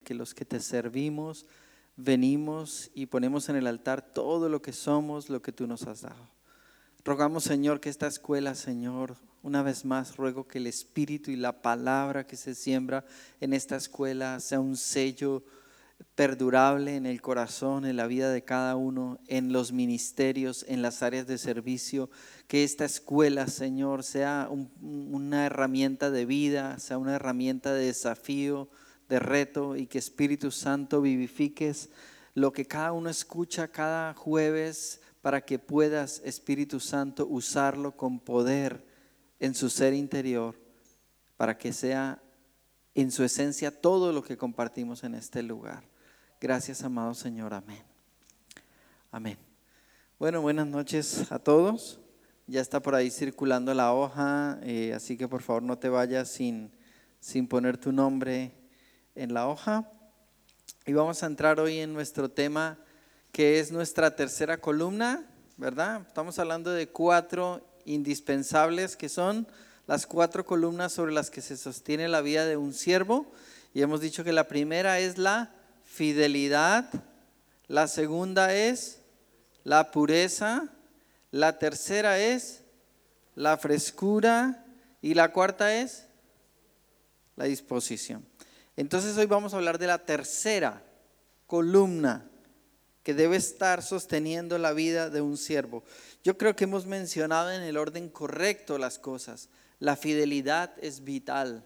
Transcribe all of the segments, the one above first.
que los que te servimos venimos y ponemos en el altar todo lo que somos, lo que tú nos has dado. Rogamos, Señor, que esta escuela, Señor, una vez más ruego que el Espíritu y la palabra que se siembra en esta escuela sea un sello perdurable en el corazón, en la vida de cada uno, en los ministerios, en las áreas de servicio. Que esta escuela, Señor, sea una herramienta de vida, sea una herramienta de desafío, de reto, y que Espíritu Santo vivifiques lo que cada uno escucha cada jueves, para que puedas, Espíritu Santo, usarlo con poder en su ser interior, para que sea en su esencia todo lo que compartimos en este lugar. Gracias, amado Señor. Amén. Amén. Bueno, buenas noches a todos. Ya está por ahí circulando la hoja, así que por favor no te vayas sin poner tu nombre en la hoja. Y vamos a entrar hoy en nuestro tema, que es nuestra tercera columna, ¿verdad? Estamos hablando de 4 indispensables, que son las 4 columnas sobre las que se sostiene la vida de un siervo. Y hemos dicho que la primera es la fidelidad, la segunda es la pureza, la tercera es la frescura y la cuarta es la disposición. Entonces hoy vamos a hablar de la tercera columna que debe estar sosteniendo la vida de un siervo. Yo creo que hemos mencionado en el orden correcto las cosas. La fidelidad es vital.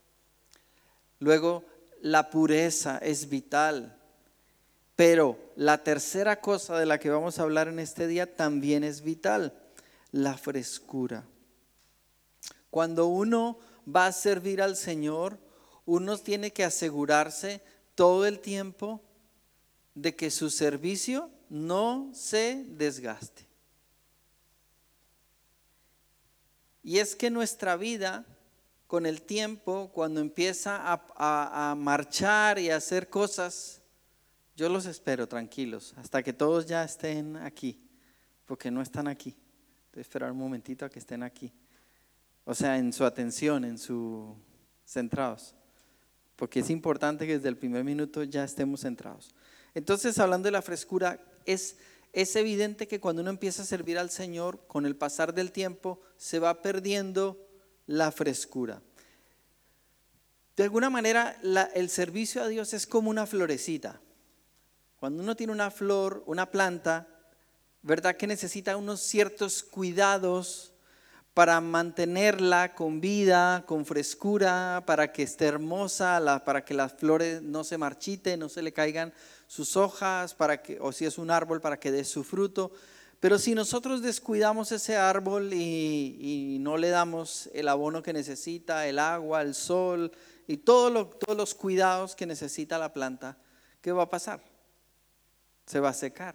Luego, la pureza es vital. Pero la tercera cosa de la que vamos a hablar en este día también es vital: la frescura. Cuando uno va a servir al Señor, uno tiene que asegurarse todo el tiempo de que su servicio no se desgaste. Y es que nuestra vida, con el tiempo, cuando empieza a marchar y a hacer cosas, yo los espero tranquilos hasta que todos ya estén aquí, porque no están aquí. Voy a esperar un momentito a que estén aquí. O sea, en su atención, en su centrados. Porque es importante que desde el primer minuto ya estemos centrados. Entonces, hablando de la frescura, es evidente que cuando uno empieza a servir al Señor, con el pasar del tiempo se va perdiendo la frescura. De alguna manera, el servicio a Dios es como una florecita. Cuando uno tiene una flor, una planta, ¿verdad que necesita unos ciertos cuidados para mantenerla con vida, con frescura, para que esté hermosa, para que las flores no se marchiten, no se le caigan sus hojas, o si es un árbol, para que dé su fruto? Pero si nosotros descuidamos ese árbol y no le damos el abono que necesita, el agua, el sol y todos los cuidados que necesita la planta, ¿qué va a pasar? Se va a secar.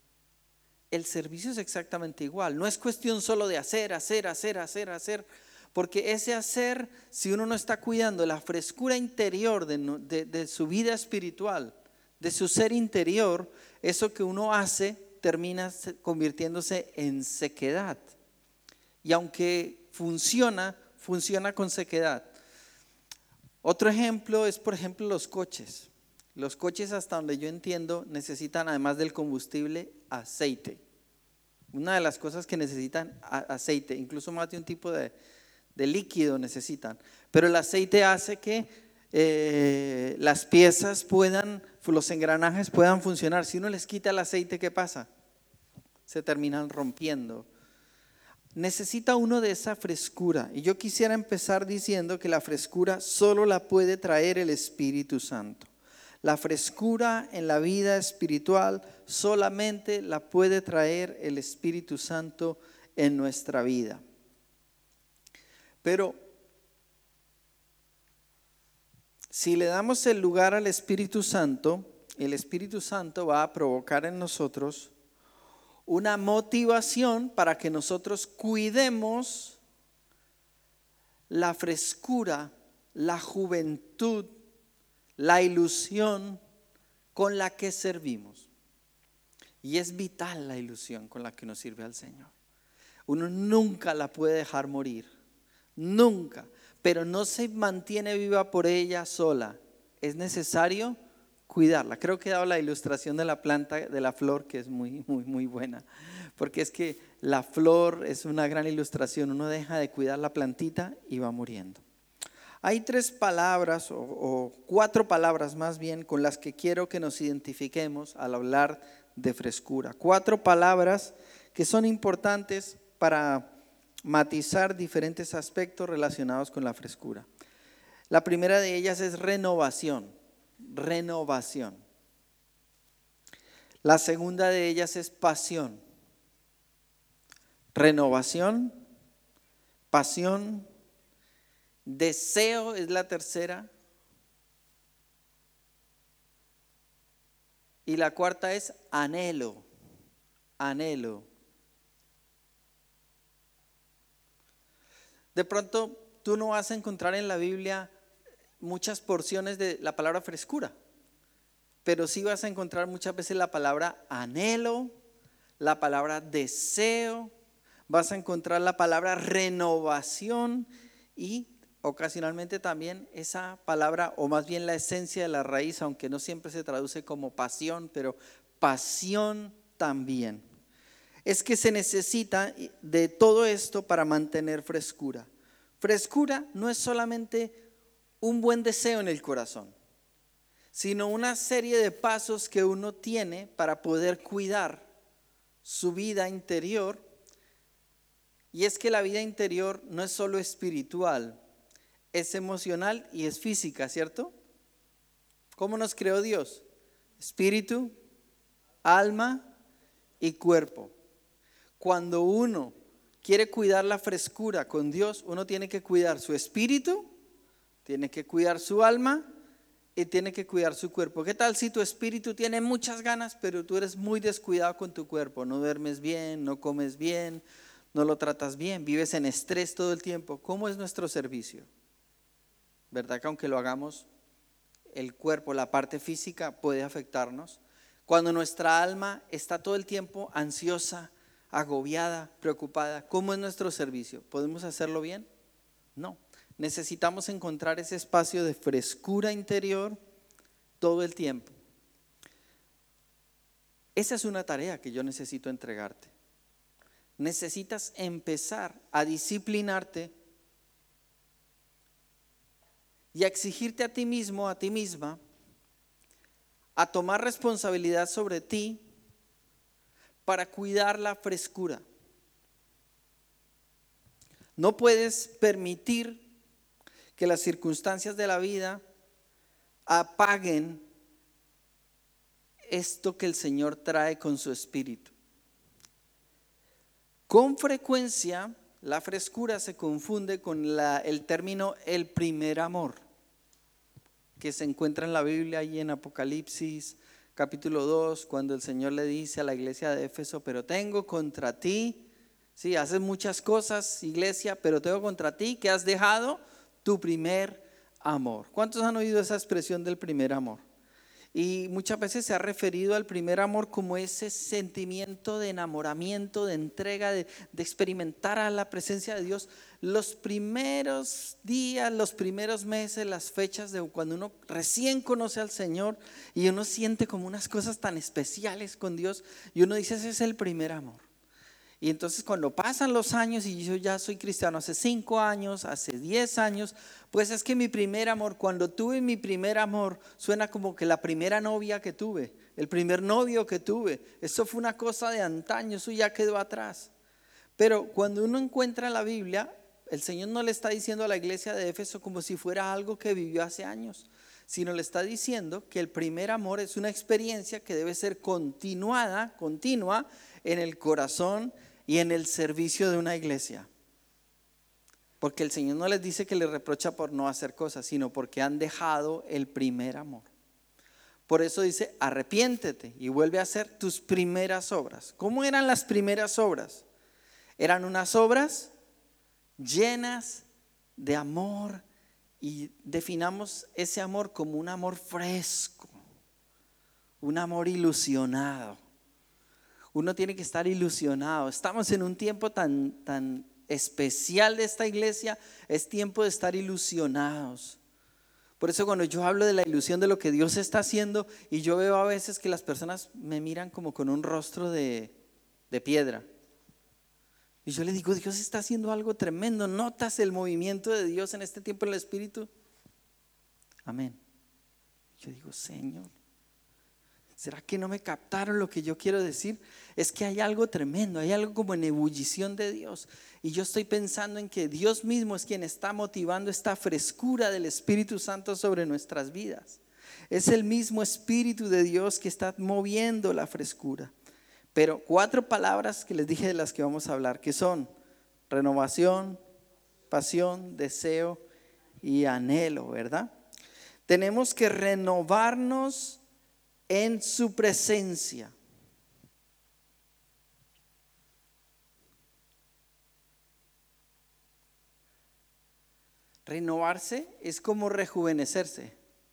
El servicio es exactamente igual. No es cuestión solo de hacer, porque ese hacer, si uno no está cuidando la frescura interior de su vida espiritual, de su ser interior, eso que uno hace termina convirtiéndose en sequedad. Y aunque funciona con sequedad. Otro ejemplo es, por ejemplo, los coches. Los coches, hasta donde yo entiendo, necesitan, además del combustible, aceite. Una de las cosas que necesitan, aceite, incluso más de un tipo de líquido necesitan. Pero el aceite hace que las piezas los engranajes puedan funcionar. Si uno les quita el aceite, ¿qué pasa? Se terminan rompiendo. Necesita uno de esa frescura. Y yo quisiera empezar diciendo que la frescura solo la puede traer el Espíritu Santo. La frescura en la vida espiritual solamente la puede traer el Espíritu Santo en nuestra vida. Pero si le damos el lugar al Espíritu Santo, el Espíritu Santo va a provocar en nosotros una motivación para que nosotros cuidemos la frescura, la juventud, la ilusión con la que servimos. Y es vital la ilusión con la que uno sirve al Señor. Uno nunca la puede dejar morir, nunca, pero no se mantiene viva por ella sola. Es necesario cuidarla. Creo que he dado la ilustración de la planta, de la flor, que es muy, muy, muy buena, porque es que la flor es una gran ilustración. Uno deja de cuidar la plantita y va muriendo. Hay 3 palabras o 4 palabras más bien con las que quiero que nos identifiquemos al hablar de frescura. 4 palabras que son importantes para matizar diferentes aspectos relacionados con la frescura. La primera de ellas es renovación. Renovación. La segunda de ellas es pasión. Renovación, pasión, deseo es la tercera. Y la cuarta es anhelo. Anhelo. De pronto tú no vas a encontrar en la Biblia muchas porciones de la palabra frescura, pero sí vas a encontrar muchas veces la palabra anhelo, la palabra deseo, vas a encontrar la palabra renovación y ocasionalmente también esa palabra, o más bien la esencia de la raíz, aunque no siempre se traduce como pasión, pero pasión también. Es que se necesita de todo esto para mantener frescura. Frescura no es solamente un buen deseo en el corazón, sino una serie de pasos que uno tiene para poder cuidar su vida interior. Y es que la vida interior no es solo espiritual, es emocional y es física, ¿cierto? ¿Cómo nos creó Dios? Espíritu, alma y cuerpo. Cuando uno quiere cuidar la frescura con Dios, uno tiene que cuidar su espíritu, tiene que cuidar su alma y tiene que cuidar su cuerpo. ¿Qué tal si tu espíritu tiene muchas ganas, pero tú eres muy descuidado con tu cuerpo? No duermes bien, no comes bien, no lo tratas bien, vives en estrés todo el tiempo. ¿Cómo es nuestro servicio? ¿Verdad que aunque lo hagamos, el cuerpo, la parte física puede afectarnos? Cuando nuestra alma está todo el tiempo ansiosa, agobiada, preocupada, ¿cómo es nuestro servicio? ¿Podemos hacerlo bien? No. Necesitamos encontrar ese espacio de frescura interior todo el tiempo. Esa es una tarea que yo necesito entregarte. Necesitas empezar a disciplinarte y a exigirte a ti mismo, a ti misma, a tomar responsabilidad sobre ti para cuidar la frescura. No puedes permitir que las circunstancias de la vida apaguen esto que el Señor trae con su espíritu. Con frecuencia la frescura se confunde con el término el primer amor, que se encuentra en la Biblia y en Apocalipsis capítulo 2, cuando el Señor le dice a la iglesia de Éfeso: pero tengo contra ti, sí, haces muchas cosas, iglesia, pero tengo contra ti que has dejado tu primer amor. ¿Cuántos han oído esa expresión del primer amor? Y muchas veces se ha referido al primer amor como ese sentimiento de enamoramiento, de entrega, de experimentar a la presencia de Dios. Los primeros días, los primeros meses, las fechas de cuando uno recién conoce al Señor y uno siente como unas cosas tan especiales con Dios y uno dice: ese es el primer amor. Y entonces cuando pasan los años y yo ya soy cristiano hace 5 años, hace 10 años, pues es que mi primer amor, cuando tuve mi primer amor, suena como que la primera novia que tuve, el primer novio que tuve, eso fue una cosa de antaño, eso ya quedó atrás. Pero cuando uno encuentra la Biblia, el Señor no le está diciendo a la iglesia de Éfeso como si fuera algo que vivió hace años, sino le está diciendo que el primer amor es una experiencia que debe ser continua en el corazón y en el servicio de una iglesia. Porque el Señor no les dice que les reprocha por no hacer cosas, sino porque han dejado el primer amor. Por eso dice: arrepiéntete y vuelve a hacer tus primeras obras. ¿Cómo eran las primeras obras? Eran unas obras llenas de amor, y definamos ese amor como un amor fresco, un amor ilusionado. Uno tiene que estar ilusionado. Estamos en un tiempo tan especial de esta iglesia. Es tiempo de estar ilusionados, Por eso cuando yo hablo de la ilusión de lo que Dios está haciendo, y yo veo a veces que las personas me miran como con un rostro de piedra. Y yo le digo, Dios está haciendo algo tremendo. ¿Notas el movimiento de Dios en este tiempo en el Espíritu? Amén. Yo digo, Señor, ¿será que no me captaron lo que yo quiero decir? Es que hay algo tremendo, hay algo como en ebullición de Dios. Y yo estoy pensando en que Dios mismo es quien está motivando esta frescura del Espíritu Santo sobre nuestras vidas. Es el mismo Espíritu de Dios que está moviendo la frescura. Pero 4 palabras que les dije de las que vamos a hablar, que son renovación, pasión, deseo y anhelo, ¿verdad? Tenemos que renovarnos en su presencia. Renovarse es como rejuvenecerse.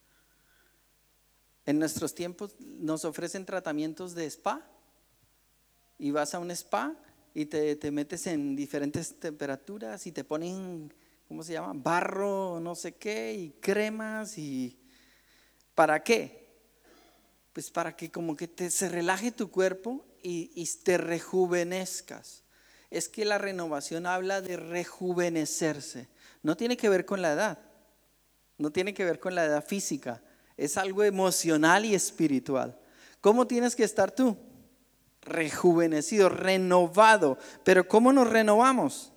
En nuestros tiempos nos ofrecen tratamientos de spa. Y vas a un spa y te metes en diferentes temperaturas y te ponen, ¿cómo se llama? Barro, no sé qué, y cremas. ¿Y para qué? Pues para que como que se relaje tu cuerpo y te rejuvenezcas. Es que la renovación habla de rejuvenecerse. No tiene que ver con la edad, no tiene que ver con la edad física. Es algo emocional y espiritual. ¿Cómo tienes que estar tú? Rejuvenecido, renovado. Pero ¿cómo nos renovamos?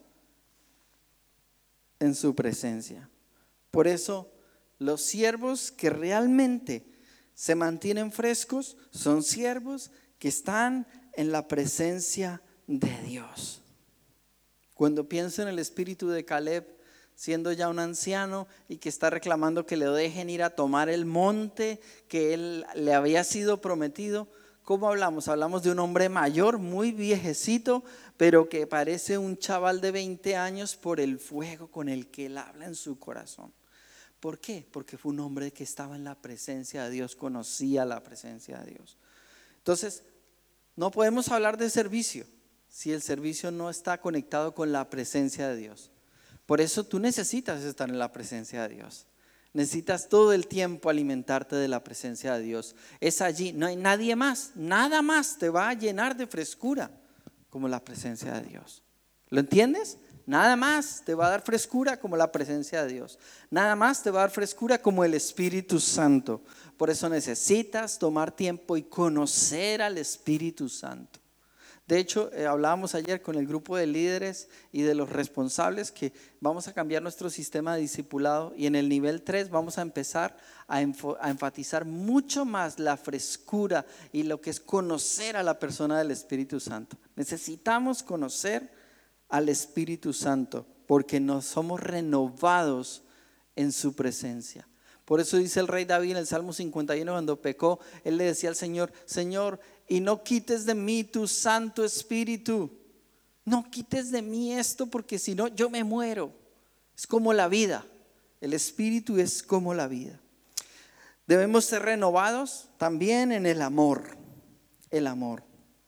En su presencia. Por eso los siervos que realmente se mantienen frescos son siervos que están en la presencia de Dios. Cuando pienso en el espíritu de Caleb, siendo ya un anciano y que está reclamando que le dejen ir a tomar el monte que él le había sido prometido, ¿cómo hablamos? Hablamos de un hombre mayor, muy viejecito, pero que parece un chaval de 20 años por el fuego con el que él habla en su corazón. ¿Por qué? Porque fue un hombre que estaba en la presencia de Dios, conocía la presencia de Dios. Entonces, no podemos hablar de servicio si el servicio no está conectado con la presencia de Dios. Por eso tú necesitas estar en la presencia de Dios. Necesitas todo el tiempo alimentarte de la presencia de Dios. Es allí, no hay nadie más, nada más te va a llenar de frescura como la presencia de Dios. ¿Lo entiendes? Nada más te va a dar frescura como la presencia de Dios. Nada más te va a dar frescura como el Espíritu Santo. Por eso necesitas tomar tiempo y conocer al Espíritu Santo. De hecho, hablábamos ayer con el grupo de líderes y de los responsables que vamos a cambiar nuestro sistema de discipulado y en el nivel 3 vamos a empezar a enfatizar mucho más la frescura y lo que es conocer a la persona del Espíritu Santo. Necesitamos conocer al Espíritu Santo porque nos somos renovados en su presencia. Por eso dice el rey David en el Salmo 51 cuando pecó, él le decía al Señor, Señor, y no quites de mí tu Santo Espíritu. No quites de mí esto porque si no yo me muero. Es como la vida. El Espíritu es como la vida. Debemos ser renovados también en el amor. El amor.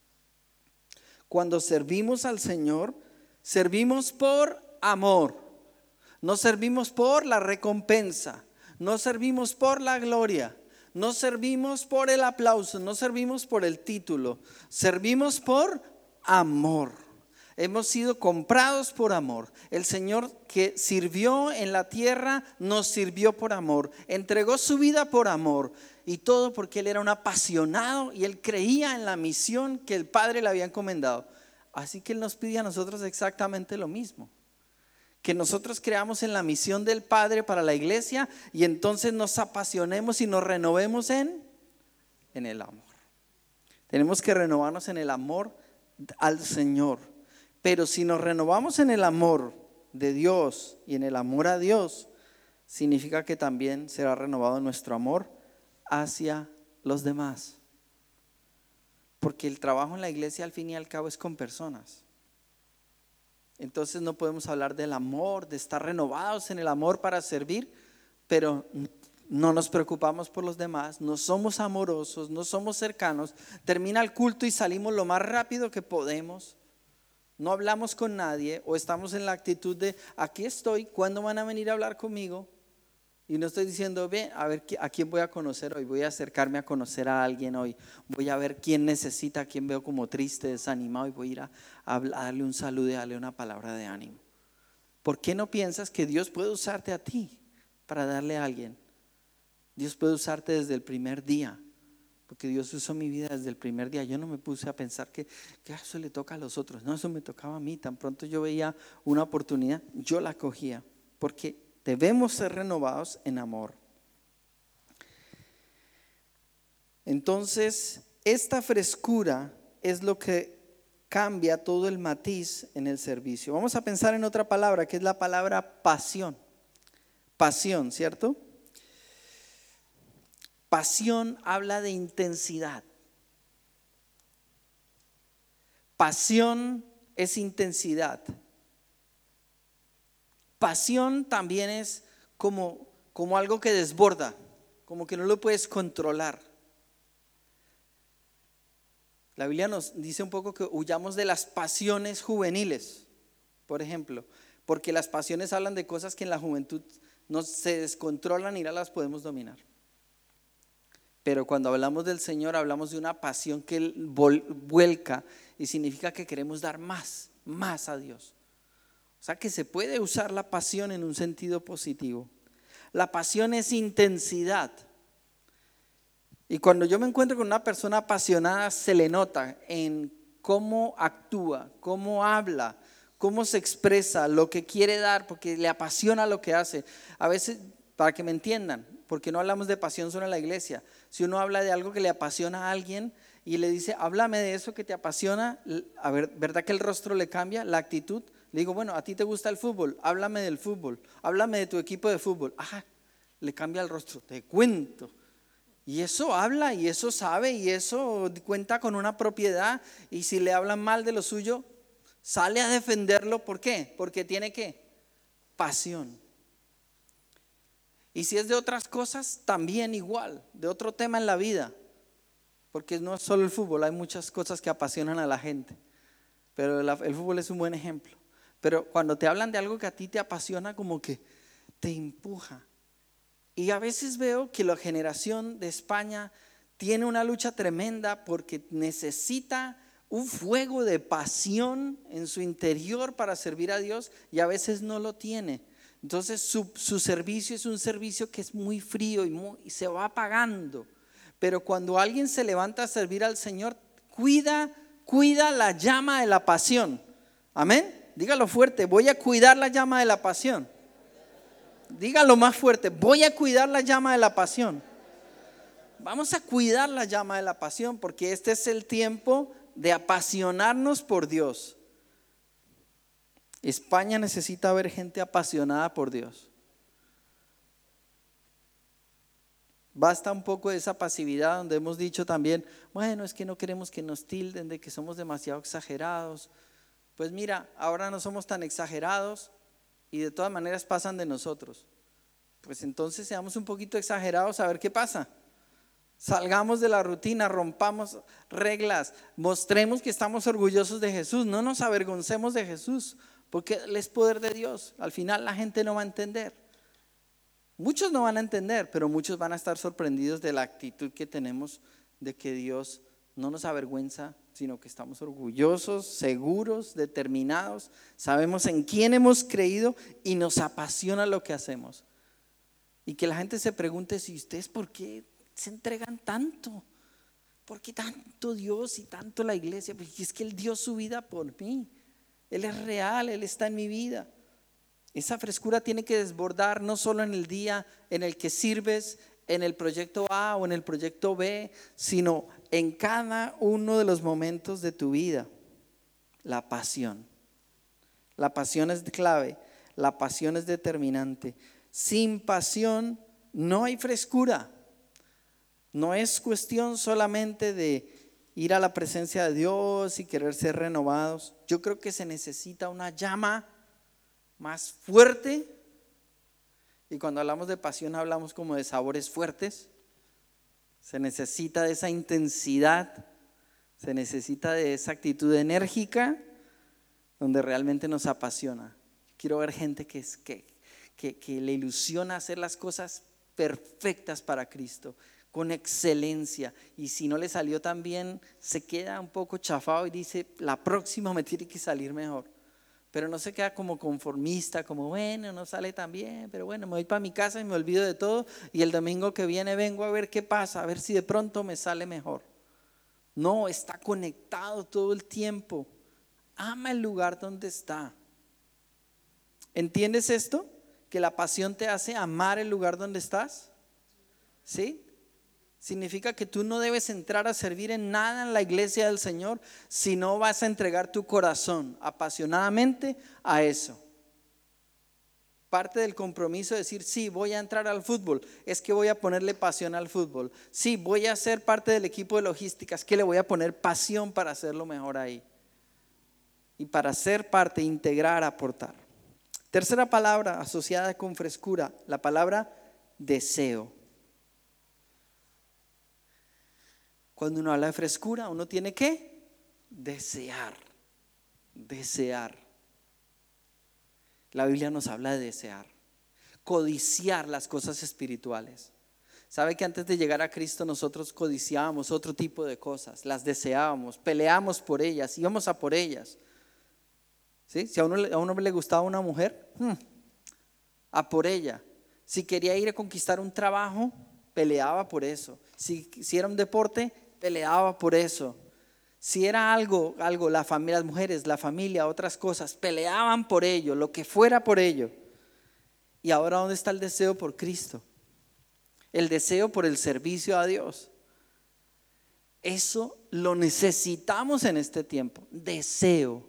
Cuando servimos al Señor, servimos por amor. No servimos por la recompensa. No servimos por la gloria. No servimos por el aplauso. No servimos por el título. Servimos por amor. Hemos sido comprados por amor. El Señor que sirvió en la tierra nos sirvió por amor. Entregó su vida por amor. Y todo porque Él era un apasionado y Él creía en la misión que el Padre le había encomendado. Así que Él nos pide a nosotros exactamente lo mismo. Que nosotros creamos en la misión del Padre para la iglesia y entonces nos apasionemos y nos renovemos en el amor. Tenemos que renovarnos en el amor al Señor. Pero si nos renovamos en el amor de Dios y en el amor a Dios, significa que también será renovado nuestro amor hacia los demás. Porque el trabajo en la iglesia al fin y al cabo es con personas. Entonces no podemos hablar del amor, de estar renovados en el amor para servir, pero no nos preocupamos por los demás, no somos amorosos, no somos cercanos. Termina el culto y salimos lo más rápido que podemos. No hablamos con nadie o estamos en la actitud de aquí estoy, ¿cuándo van a venir a hablar conmigo? Y no estoy diciendo, ve, a ver a quién voy a conocer hoy, voy a acercarme a conocer a alguien hoy, voy a ver quién necesita, a quién veo como triste, desanimado y voy a ir a darle un saludo y darle una palabra de ánimo. ¿Por qué no piensas que Dios puede usarte a ti para darle a alguien? Dios puede usarte desde el primer día, porque Dios usó mi vida desde el primer día. Yo no me puse a pensar que eso le toca a los otros, no, eso me tocaba a mí. Tan pronto yo veía una oportunidad, yo la cogía, porque debemos ser renovados en amor. Entonces, esta frescura es lo que cambia todo el matiz en el servicio. Vamos a pensar en otra palabra, que es la palabra pasión. Pasión, ¿cierto? Pasión habla de intensidad. Pasión es intensidad. Pasión también es como algo que desborda, como que no lo puedes controlar. La Biblia nos dice un poco que huyamos de las pasiones juveniles, por ejemplo, porque las pasiones hablan de cosas que en la juventud no se descontrolan y no las podemos dominar. Pero cuando hablamos del Señor, hablamos de una pasión que Él vuelca y significa que queremos dar más a Dios. O sea que se puede usar la pasión en un sentido positivo. La pasión es intensidad. Y cuando yo me encuentro con una persona apasionada, se le nota en cómo actúa, cómo habla, cómo se expresa, lo que quiere dar, porque le apasiona lo que hace. A veces, para que me entiendan, porque no hablamos de pasión solo en la iglesia. Si uno habla de algo que le apasiona a alguien y le dice, háblame de eso que te apasiona, a ver, ¿verdad que el rostro le cambia, la actitud? Le digo, bueno, ¿a ti te gusta el fútbol? Háblame del fútbol, háblame de tu equipo de fútbol. Ajá, le cambia el rostro, te cuento. Y eso habla y eso sabe y eso cuenta con una propiedad. Y si le hablan mal de lo suyo, sale a defenderlo. ¿Por qué? Porque tiene ¿qué? Pasión. Y si es de otras cosas, también igual, de otro tema en la vida. Porque no es solo el fútbol, hay muchas cosas que apasionan a la gente. Pero el fútbol es un buen ejemplo. Pero cuando te hablan de algo que a ti te apasiona, como que te empuja. Y a veces veo que la generación de España tiene una lucha tremenda porque necesita un fuego de pasión en su interior para servir a Dios y a veces no lo tiene. Entonces su servicio es un servicio que es muy frío y se va apagando. Pero cuando alguien se levanta a servir al Señor, cuida la llama de la pasión. Amén. Dígalo fuerte, voy a cuidar la llama de la pasión. Dígalo más fuerte, voy a cuidar la llama de la pasión. Vamos a cuidar la llama de la pasión porque este es el tiempo de apasionarnos por Dios. España necesita ver gente apasionada por Dios. Basta un poco de esa pasividad donde hemos dicho también, bueno, es que no queremos que nos tilden de que somos demasiado exagerados. Pues mira, ahora no somos tan exagerados y de todas maneras pasan de nosotros. Pues entonces seamos un poquito exagerados a ver qué pasa. Salgamos de la rutina, rompamos reglas, mostremos que estamos orgullosos de Jesús, no nos avergoncemos de Jesús, porque Él es poder de Dios. Al final la gente no va a entender. Muchos no van a entender, pero muchos van a estar sorprendidos de la actitud que tenemos de que Dios no nos avergüenza, sino que estamos orgullosos, seguros, determinados, sabemos en quién hemos creído y nos apasiona lo que hacemos. Y que la gente se pregunte, si ustedes por qué se entregan tanto, por qué tanto Dios y tanto la iglesia, porque es que Él dio su vida por mí, Él es real, Él está en mi vida. Esa frescura tiene que desbordar no solo en el día en el que sirves, en el proyecto A o en el proyecto B, sino en cada uno de los momentos de tu vida. La pasión es clave, la pasión es determinante. Sin pasión no hay frescura. No es cuestión solamente de ir a la presencia de Dios y querer ser renovados. Yo creo que se necesita una llama más fuerte. Y cuando hablamos de pasión hablamos como de sabores fuertes. Se necesita de esa intensidad, se necesita de esa actitud enérgica donde realmente nos apasiona. Quiero ver gente que que le ilusiona hacer las cosas perfectas para Cristo, con excelencia. Y si no le salió tan bien, se queda un poco chafado y dice, la próxima me tiene que salir mejor. Pero no se queda como conformista, como bueno, no sale tan bien, pero bueno, me voy para mi casa y me olvido de todo y el domingo que viene vengo a ver qué pasa, a ver si de pronto me sale mejor. No, está conectado todo el tiempo. Ama el lugar donde está. ¿Entiendes esto? Que la pasión te hace amar el lugar donde estás. ¿Sí? Significa que tú no debes entrar a servir en nada en la iglesia del Señor si no vas a entregar tu corazón apasionadamente a eso. Parte del compromiso de decir, sí, voy a entrar al fútbol, es que voy a ponerle pasión al fútbol. Sí, voy a ser parte del equipo de logística, es que le voy a poner pasión para hacerlo mejor ahí. Y para ser parte, integrar, aportar. Tercera palabra asociada con frescura, la palabra deseo. Cuando uno habla de frescura, uno tiene que desear, desear. La Biblia nos habla de desear, codiciar las cosas espirituales. ¿Sabe que antes de llegar a Cristo nosotros codiciábamos otro tipo de cosas? Las deseábamos, peleábamos por ellas, íbamos a por ellas. ¿Sí? Si a uno le gustaba una mujer, a por ella. Si quería ir a conquistar un trabajo, peleaba por eso. Si era un deporte, peleaba por eso. Si era algo, la familia, las mujeres, la familia, otras cosas, peleaban por ello, lo que fuera por ello. Y ahora, ¿dónde está el deseo por Cristo? El deseo por el servicio a Dios. Eso lo necesitamos en este tiempo. Deseo.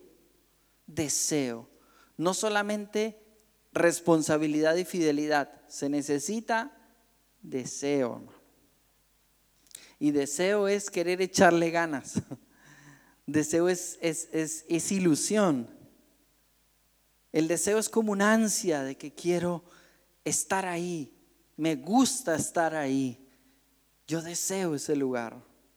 No solamente responsabilidad y fidelidad, se necesita deseo, hermano. Y deseo es querer echarle ganas. Deseo es ilusión. El deseo es como una ansia de que quiero estar ahí. Me gusta estar ahí. Yo deseo ese lugar.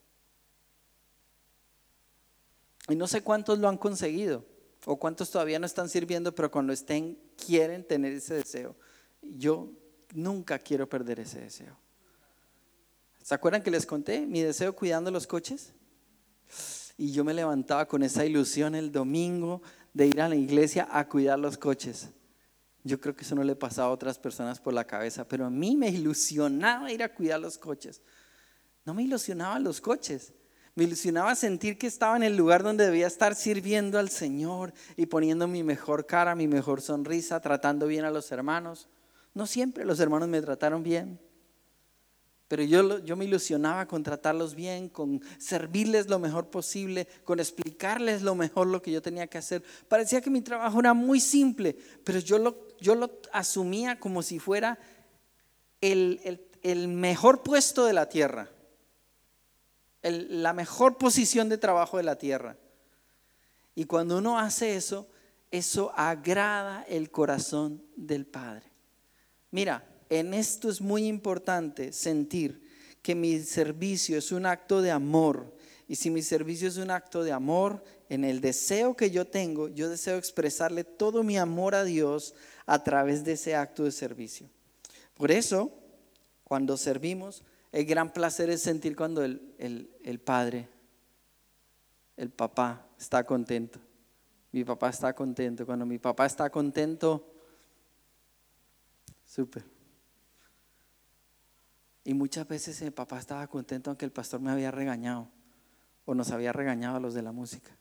Y no sé cuántos lo han conseguido o cuántos todavía no están sirviendo, pero cuando estén quieren tener ese deseo. Yo nunca quiero perder ese deseo. ¿Se acuerdan que les conté mi deseo cuidando los coches? Y yo me levantaba con esa ilusión el domingo de ir a la iglesia a cuidar los coches. Yo creo que eso no le pasaba a otras personas por la cabeza, pero a mí me ilusionaba ir a cuidar los coches. No me ilusionaban los coches, me ilusionaba sentir que estaba en el lugar donde debía estar sirviendo al Señor y poniendo mi mejor cara, mi mejor sonrisa, tratando bien a los hermanos. No siempre los hermanos me trataron bien, pero yo me ilusionaba con tratarlos bien, con servirles lo mejor posible, con explicarles lo mejor lo que yo tenía que hacer. Parecía que mi trabajo era muy simple, pero yo lo asumía como si fuera el mejor puesto de la tierra, la mejor posición de trabajo de la tierra. Y cuando uno hace eso, eso agrada el corazón del Padre. Mira, en esto es muy importante sentir que mi servicio es un acto de amor. Y si mi servicio es un acto de amor, en el deseo que yo tengo, yo deseo expresarle todo mi amor a Dios a través de ese acto de servicio. Por eso, cuando servimos, el gran placer es sentir cuando el padre, el papá está contento. Mi papá está contento. Cuando mi papá está contento, súper. Y muchas veces mi papá estaba contento aunque el pastor me había regañado o nos había regañado a los de la música.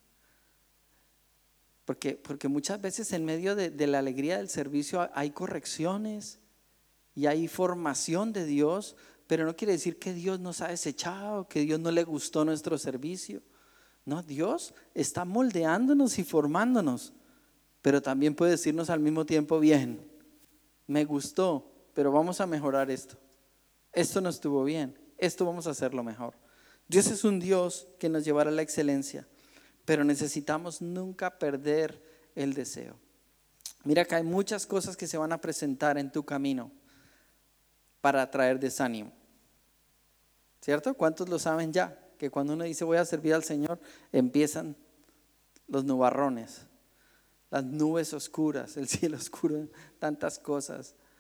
Porque muchas veces en medio de la alegría del servicio hay correcciones y hay formación de Dios, pero no quiere decir que Dios nos ha desechado, que Dios no le gustó nuestro servicio. No, Dios está moldeándonos y formándonos, pero también puede decirnos al mismo tiempo, bien, me gustó, pero vamos a mejorar esto. Esto no estuvo bien, esto vamos a hacerlo mejor. Dios es un Dios que nos llevará a la excelencia, pero necesitamos nunca perder el deseo. Mira que hay muchas cosas que se van a presentar en tu camino para traer desánimo, ¿cierto? ¿Cuántos lo saben ya? Que cuando uno dice voy a servir al Señor, empiezan los nubarrones, las nubes oscuras, el cielo oscuro, tantas cosas.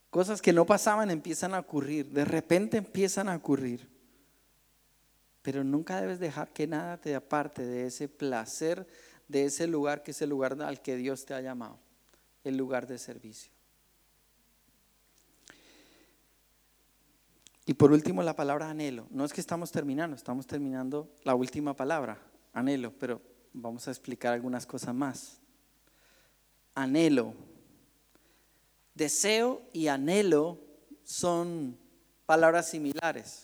Cosas que no pasaban empiezan a ocurrir, de repente empiezan a ocurrir. Pero nunca debes dejar que nada te aparte de ese placer, de ese lugar que es el lugar al que Dios te ha llamado, el lugar de servicio. Y por último, la palabra anhelo. No es que estamos terminando la última palabra, anhelo, pero vamos a explicar algunas cosas más. Anhelo. Deseo y anhelo son palabras similares.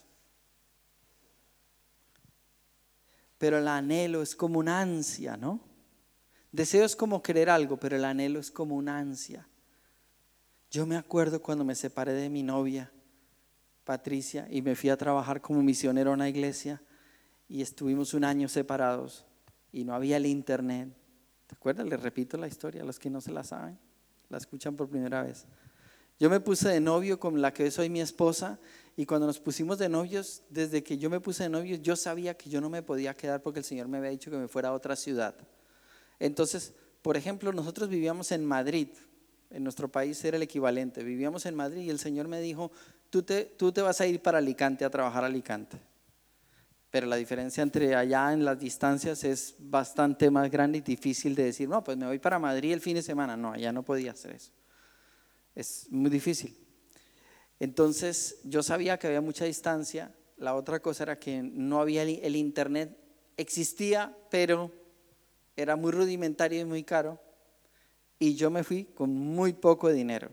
Pero el anhelo es como una ansia, ¿no? Deseo es como querer algo, pero el anhelo es como una ansia. Yo me acuerdo cuando me separé de mi novia, Patricia, y me fui a trabajar como misionero a una iglesia y estuvimos un año separados y no había el internet. ¿Te acuerdas? Les repito la historia a los que no se la saben, la escuchan por primera vez. Yo me puse de novio con la que hoy soy mi esposa y cuando nos pusimos de novios, desde que yo me puse de novio, yo sabía que yo no me podía quedar porque el Señor me había dicho que me fuera a otra ciudad. Entonces, por ejemplo, nosotros vivíamos en Madrid, en nuestro país era el equivalente, vivíamos en Madrid y el Señor me dijo, tú te vas a ir para Alicante a trabajar a Alicante. Pero la diferencia entre allá en las distancias es bastante más grande y difícil de decir, no, pues me voy para Madrid el fin de semana. No, allá no podía hacer eso. Es muy difícil. Entonces yo sabía que había mucha distancia. La otra cosa era que no había el internet, existía, pero era muy rudimentario y muy caro. Y yo me fui con muy poco dinero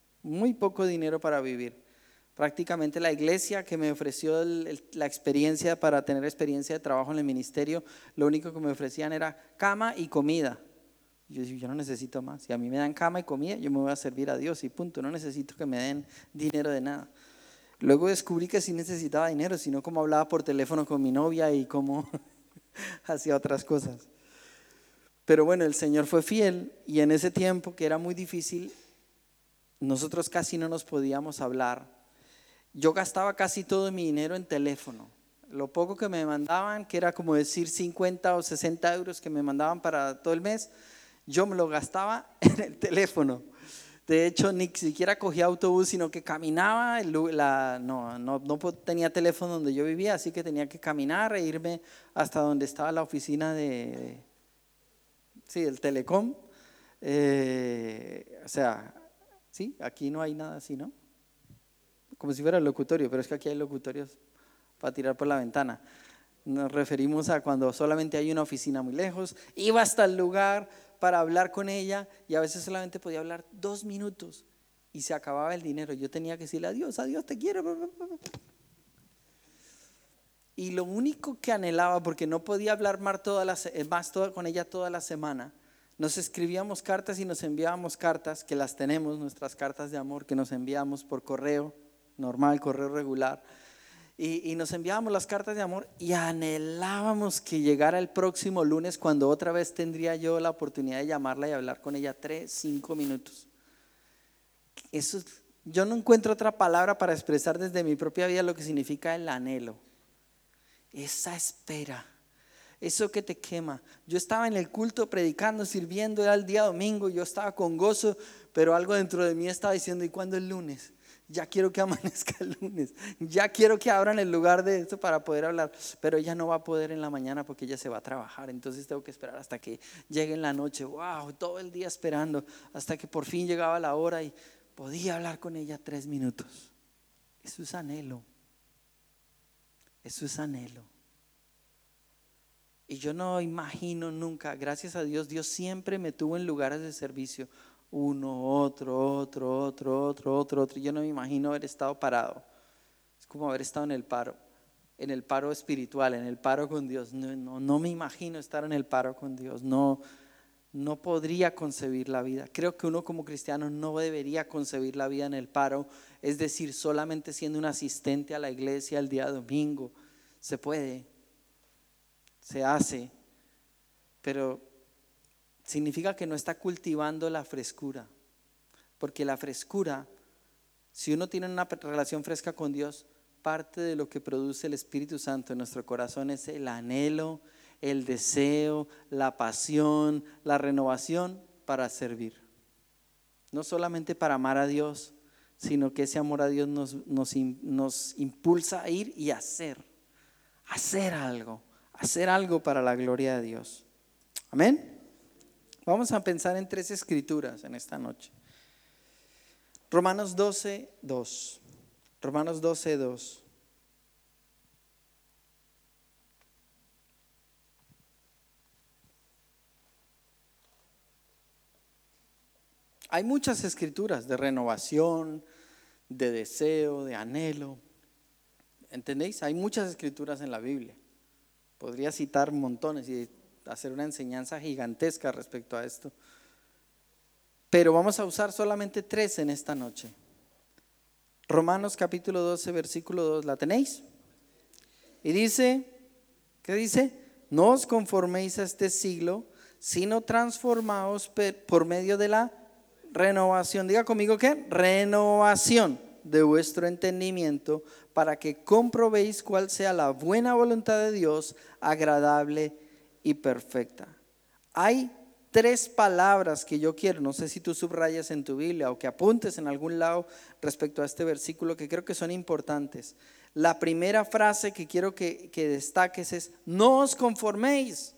para vivir. Prácticamente la iglesia que me ofreció la experiencia para tener experiencia de trabajo en el ministerio, lo único que me ofrecían era cama y comida. Yo no necesito más. Si a mí me dan cama y comida, yo me voy a servir a Dios y punto. No necesito que me den dinero de nada. Luego descubrí que sí necesitaba dinero, sino como hablaba por teléfono con mi novia y cómo hacía otras cosas. Pero bueno, el Señor fue fiel y en ese tiempo que era muy difícil, nosotros casi no nos podíamos hablar. Yo gastaba casi todo mi dinero en teléfono. Lo poco que me mandaban, que era como decir 50 o 60 euros que me mandaban para todo el mes, yo me lo gastaba en el teléfono. De hecho, ni siquiera cogía autobús, sino que caminaba. No tenía teléfono donde yo vivía, así que tenía que caminar e irme hasta donde estaba la oficina del Telecom. Sí, aquí no hay nada así, ¿no? Como si fuera el locutorio, pero es que aquí hay locutorios para tirar por la ventana. Nos referimos a cuando solamente hay una oficina muy lejos. Iba hasta el lugar para hablar con ella y a veces solamente podía hablar 2 minutos y se acababa el dinero. Yo tenía que decirle adiós, te quiero. Y lo único que anhelaba, porque no podía hablar más con ella toda la semana, nos escribíamos cartas y nos enviábamos cartas, que las tenemos, nuestras cartas de amor que nos enviamos por correo normal, correo regular, y nos enviábamos las cartas de amor y anhelábamos que llegara el próximo lunes cuando otra vez tendría yo la oportunidad de llamarla y hablar con ella 3-5 minutos. Yo no encuentro otra palabra para expresar desde mi propia vida lo que significa el anhelo, esa espera, eso que te quema. Yo estaba en el culto predicando, sirviendo, era el día domingo, yo estaba con gozo, pero algo dentro de mí estaba diciendo, ¿y cuándo el lunes? Ya quiero que amanezca el lunes, ya quiero que abran el lugar de esto para poder hablar, pero ella no va a poder en la mañana porque ella se va a trabajar, entonces tengo que esperar hasta que llegue en la noche. Wow, todo el día esperando hasta que por fin llegaba la hora y podía hablar con ella 3 minutos. Eso es anhelo, eso es anhelo. Y yo no imagino nunca, gracias a Dios, Dios siempre me tuvo en lugares de servicio. Uno, otro. Yo no me imagino haber estado parado. Es como haber estado en el paro espiritual, en el paro con Dios. No me imagino estar en el paro con Dios. No podría concebir la vida. Creo que uno como cristiano no debería concebir la vida en el paro, es decir, solamente siendo un asistente a la iglesia el día domingo. Se puede, se hace, pero significa que no está cultivando la frescura, porque la frescura, si uno tiene una relación fresca con Dios, parte de lo que produce el Espíritu Santo en nuestro corazón es el anhelo, el deseo, la pasión, la renovación para servir. No solamente para amar a Dios, sino que ese amor a Dios nos impulsa a ir y hacer algo para la gloria de Dios. Amén. Vamos a pensar en 3 escrituras en esta noche. Romanos 12:2. Romanos 12:2. Hay muchas escrituras de renovación, de deseo, de anhelo. ¿Entendéis? Hay muchas escrituras en la Biblia. Podría citar montones y hacer una enseñanza gigantesca respecto a esto. Pero vamos a usar solamente 3 en esta noche. Romanos capítulo 12, versículo 2. ¿La tenéis? Y dice, ¿qué dice? No os conforméis a este siglo, sino transformaos por medio de la renovación. Diga conmigo, ¿qué? Renovación de vuestro entendimiento, para que comprobéis cuál sea la buena voluntad de Dios, agradable y perfecta. Hay 3 palabras que yo quiero, no sé si tú subrayas en tu Biblia o que apuntes en algún lado respecto a este versículo, que creo que son importantes. La primera frase que quiero que destaques es: no os conforméis.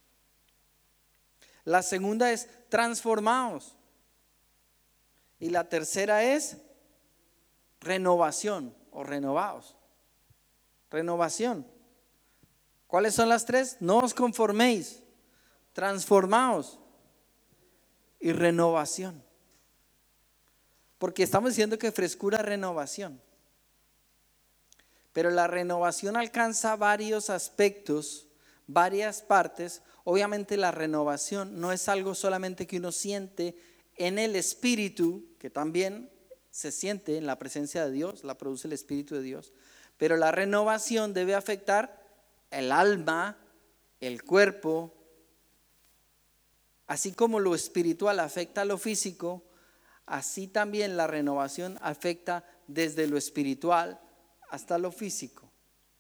La segunda es: transformaos. Y la tercera es renovación o renovaos. Renovación. ¿Cuáles son las 3? No os conforméis, transformaos y renovación. Porque estamos diciendo que frescura es renovación. Pero la renovación alcanza varios aspectos, varias partes. Obviamente la renovación no es algo solamente que uno siente en el espíritu, que también se siente en la presencia de Dios, la produce el Espíritu de Dios, pero la renovación debe afectar el alma, el cuerpo. Así como lo espiritual afecta a lo físico, así también la renovación afecta desde lo espiritual hasta lo físico.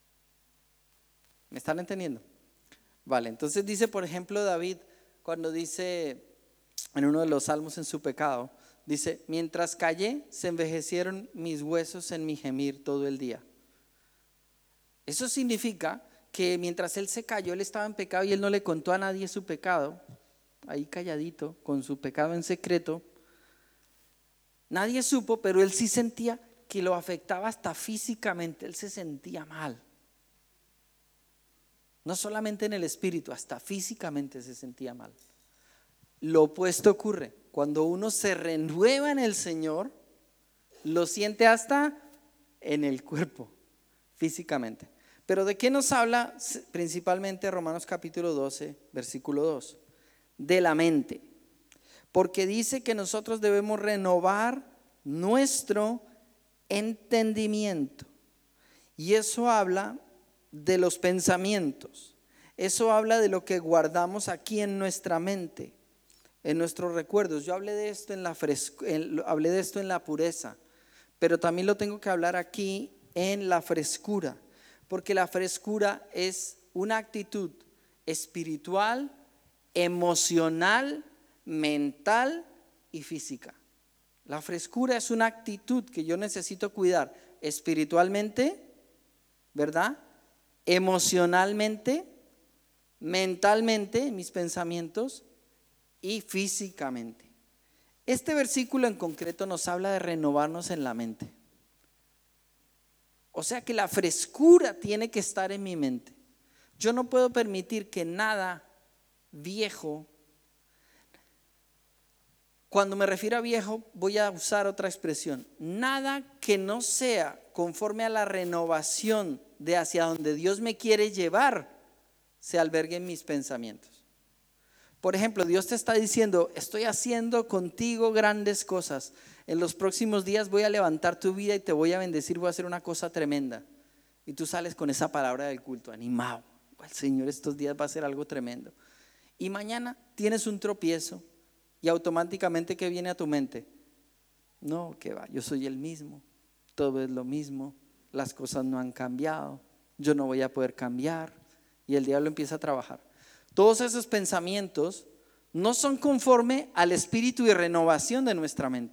¿Me están entendiendo? Vale, entonces dice, por ejemplo, David, cuando dice en uno de los salmos en su pecado, dice: mientras callé, se envejecieron mis huesos en mi gemir todo el día. Eso significa que mientras él se cayó, él estaba en pecado y él no le contó a nadie su pecado, ahí calladito, con su pecado en secreto. Nadie supo, pero él sí sentía que lo afectaba hasta físicamente. Él se sentía mal. No solamente en el espíritu, hasta físicamente se sentía mal. Lo opuesto ocurre. Cuando uno se renueva en el Señor, lo siente hasta en el cuerpo, físicamente. Pero ¿de qué nos habla principalmente Romanos capítulo 12, versículo 2? De la mente. Porque dice que nosotros debemos renovar nuestro entendimiento. Y eso habla de los pensamientos. Eso habla de lo que guardamos aquí en nuestra mente, en nuestros recuerdos. Yo hablé de esto hablé de esto en la pureza, pero también lo tengo que hablar aquí en la frescura, porque la frescura es una actitud espiritual, emocional, mental y física. La frescura es una actitud que yo necesito cuidar espiritualmente, ¿verdad? Emocionalmente, mentalmente, mis pensamientos, y físicamente. Este versículo en concreto nos habla de renovarnos en la mente. O sea que la frescura tiene que estar en mi mente. Yo no puedo permitir que nada viejo, cuando me refiero a viejo voy a usar otra expresión, nada que no sea conforme a la renovación de hacia donde Dios me quiere llevar se albergue en mis pensamientos. Por ejemplo, Dios te está diciendo: estoy haciendo contigo grandes cosas. En los próximos días voy a levantar tu vida y te voy a bendecir, voy a hacer una cosa tremenda. Y tú sales con esa palabra del culto, animado. El Señor estos días va a hacer algo tremendo. Y mañana tienes un tropiezo y automáticamente, ¿qué viene a tu mente? No, que va, yo soy el mismo, todo es lo mismo, las cosas no han cambiado, yo no voy a poder cambiar. Y el diablo empieza a trabajar. Todos esos pensamientos no son conforme al espíritu de renovación de nuestra mente,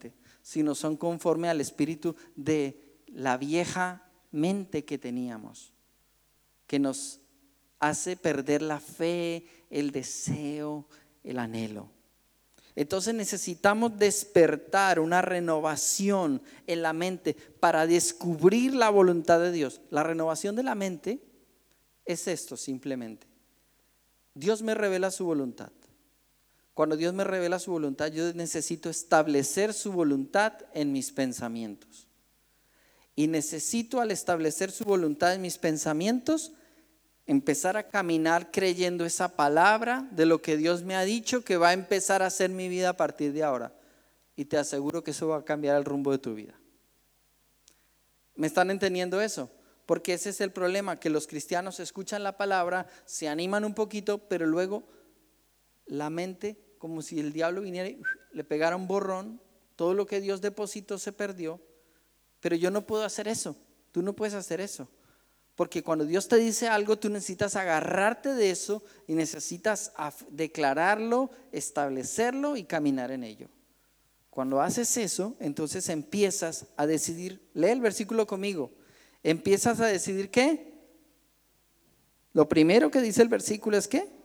sino son conforme al espíritu de la vieja mente que teníamos, que nos hace perder la fe, el deseo, el anhelo. Entonces necesitamos despertar una renovación en la mente para descubrir la voluntad de Dios. La renovación de la mente es esto simplemente. Dios me revela su voluntad. Cuando Dios me revela su voluntad, yo necesito establecer su voluntad en mis pensamientos. Y necesito, al establecer su voluntad en mis pensamientos, empezar a caminar creyendo esa palabra de lo que Dios me ha dicho que va a empezar a hacer mi vida a partir de ahora. Y te aseguro que eso va a cambiar el rumbo de tu vida. ¿Me están entendiendo eso? Porque ese es el problema, que los cristianos escuchan la palabra, se animan un poquito, pero luego la mente, como si el diablo viniera y le pegara un borrón, todo lo que Dios depositó se perdió. Pero yo no puedo hacer eso, tú no puedes hacer eso. Porque cuando Dios te dice algo, tú necesitas agarrarte de eso y necesitas declararlo, establecerlo y caminar en ello. Cuando haces eso, entonces empiezas a decidir. Lee el versículo conmigo. Empiezas a decidir ¿qué? Lo primero que dice el versículo es ¿qué?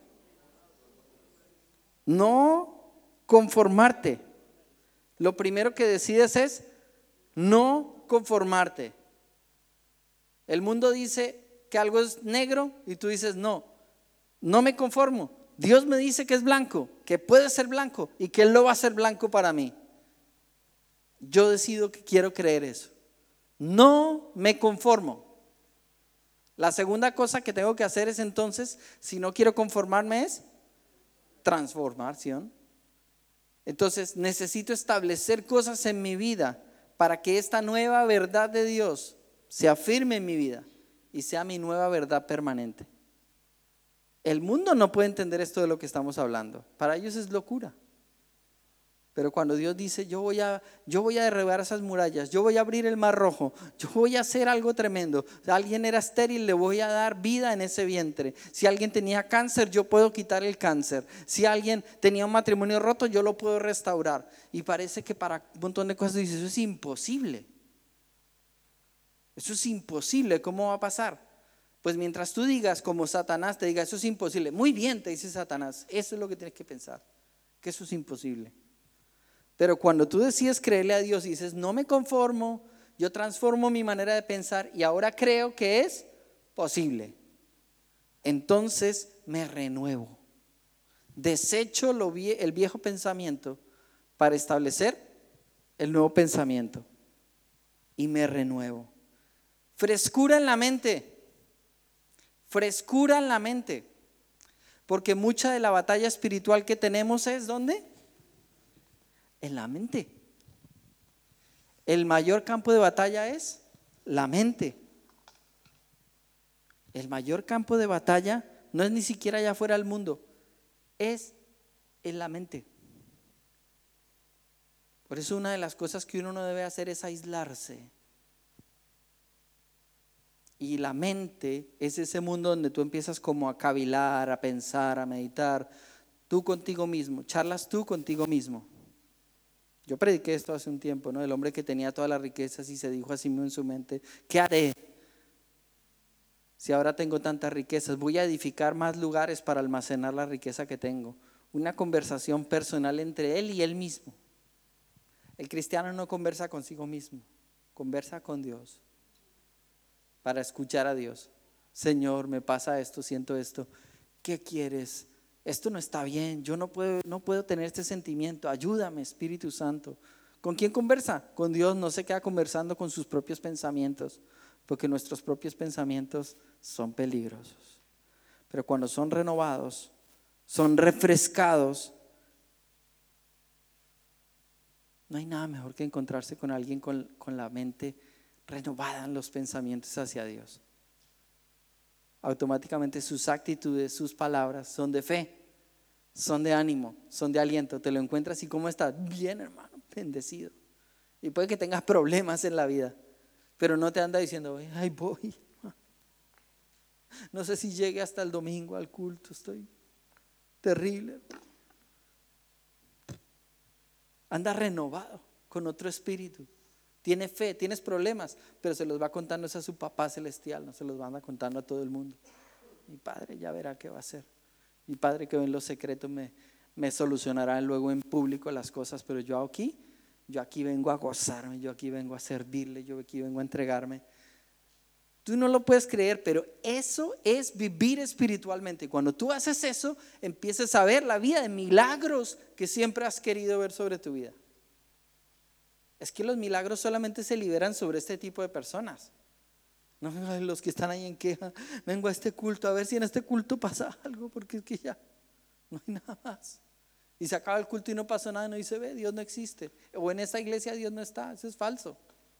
No conformarte. Lo primero que decides es no conformarte. El mundo dice que algo es negro y tú dices no me conformo. Dios me dice que es blanco, que puede ser blanco y que Él lo va a hacer blanco para mí. Yo decido que quiero creer eso. No me conformo. La segunda cosa que tengo que hacer es entonces, si no quiero conformarme, es transformación. Entonces necesito establecer cosas en mi vida para que esta nueva verdad de Dios se afirme en mi vida y sea mi nueva verdad permanente. El mundo no puede entender esto de lo que estamos hablando. Para ellos es locura. Pero cuando Dios dice yo voy a derribar esas murallas, yo voy a abrir el mar rojo, yo voy a hacer algo tremendo. Si alguien era estéril, le voy a dar vida en ese vientre. Si alguien tenía cáncer, yo puedo quitar el cáncer. Si alguien tenía un matrimonio roto, yo lo puedo restaurar. Y parece que para un montón de cosas dice, eso es imposible. Eso es imposible, ¿cómo va a pasar? Pues mientras tú digas como Satanás te diga, eso es imposible. Muy bien, te dice Satanás, eso es lo que tienes que pensar, que eso es imposible. Pero cuando tú decides creerle a Dios y dices, no me conformo, yo transformo mi manera de pensar y ahora creo que es posible. Entonces me renuevo. Desecho el viejo pensamiento para establecer el nuevo pensamiento. Y me renuevo. Frescura en la mente. Frescura en la mente. Porque mucha de la batalla espiritual que tenemos es ¿dónde? En la mente. El mayor campo de batalla es la mente. El mayor campo de batalla no es ni siquiera allá afuera del mundo, es en la mente. Por eso una de las cosas que uno no debe hacer es aislarse. Y la mente es ese mundo donde tú empiezas como a cavilar, a pensar, a meditar, tú contigo mismo, charlas tú contigo mismo. Yo prediqué esto hace un tiempo, ¿no? El hombre que tenía todas las riquezas y se dijo a sí mismo en su mente, ¿qué haré? Si ahora tengo tantas riquezas, voy a edificar más lugares para almacenar la riqueza que tengo. Una conversación personal entre él y él mismo. El cristiano no conversa consigo mismo, conversa con Dios para escuchar a Dios. Señor, me pasa esto, siento esto. ¿Qué quieres? Esto no está bien, yo no puedo tener este sentimiento. Ayúdame, Espíritu Santo. ¿Con quién conversa? Con Dios. No se queda conversando con sus propios pensamientos, porque nuestros propios pensamientos son peligrosos. Pero cuando son renovados, son refrescados, no hay nada mejor que encontrarse con alguien con la mente renovada en los pensamientos hacia Dios. Automáticamente sus actitudes, sus palabras son de fe, son de ánimo, son de aliento. Te lo encuentras y ¿cómo estás? Bien, hermano, bendecido. Y puede que tengas problemas en la vida, pero no te anda diciendo, ay, voy. No sé si llegue hasta el domingo al culto, estoy terrible. Anda renovado. con otro espíritu. Tiene fe, tienes problemas, pero se los va contando a su papá celestial, no se los van contando a todo el mundo. Mi Padre ya verá qué va a hacer. Mi Padre que ve en lo secreto me solucionará luego en público las cosas, pero yo aquí vengo a gozarme, yo aquí vengo a servirle, yo aquí vengo a entregarme. Tú no lo puedes creer, pero eso es vivir espiritualmente. Cuando tú haces eso, empiezas a ver la vida de milagros que siempre has querido ver sobre tu vida. Es que los milagros solamente se liberan sobre este tipo de personas. No los que están ahí en queja, vengo a este culto a ver si en este culto pasa algo, porque es que ya no hay nada más. Y se acaba el culto y no pasó nada, no dice, ve, Dios no existe. O en esta iglesia Dios no está, eso es falso.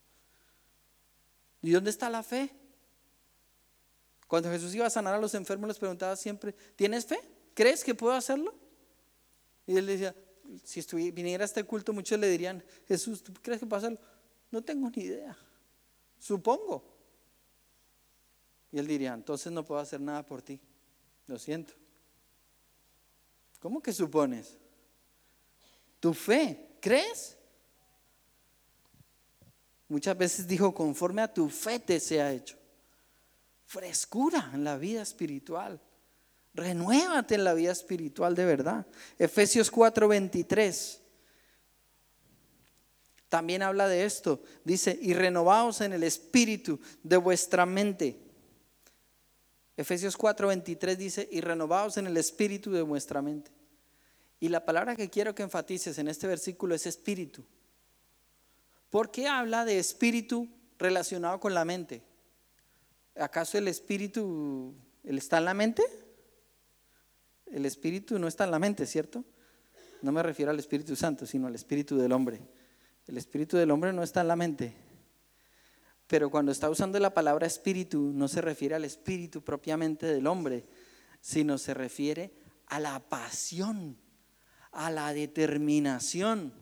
¿Y dónde está la fe? Cuando Jesús iba a sanar a los enfermos les preguntaba siempre, ¿tienes fe? ¿Crees que puedo hacerlo? Y él decía, si viniera a este culto muchos le dirían, Jesús, ¿tú crees que puedo hacerlo? No tengo ni idea, supongo. Y él diría, entonces no puedo hacer nada por ti, lo siento. ¿Cómo que supones? Tu fe, ¿crees? Muchas veces dijo, conforme a tu fe te sea hecho. Frescura en la vida espiritual. Renuévate en la vida espiritual de verdad. Efesios 4:23 también habla de esto. Dice, y renovaos en el espíritu de vuestra mente. Efesios 4:23 dice, y renovaos en el espíritu de vuestra mente. Y la palabra que quiero que enfatices en este versículo es espíritu. ¿Por qué habla de espíritu relacionado con la mente? ¿Acaso el espíritu está en la mente? El espíritu no está en la mente, ¿cierto? No me refiero al Espíritu Santo, sino al espíritu del hombre. El espíritu del hombre no está en la mente. Pero cuando está usando la palabra espíritu, no se refiere al espíritu propiamente del hombre, sino se refiere a la pasión, a la determinación,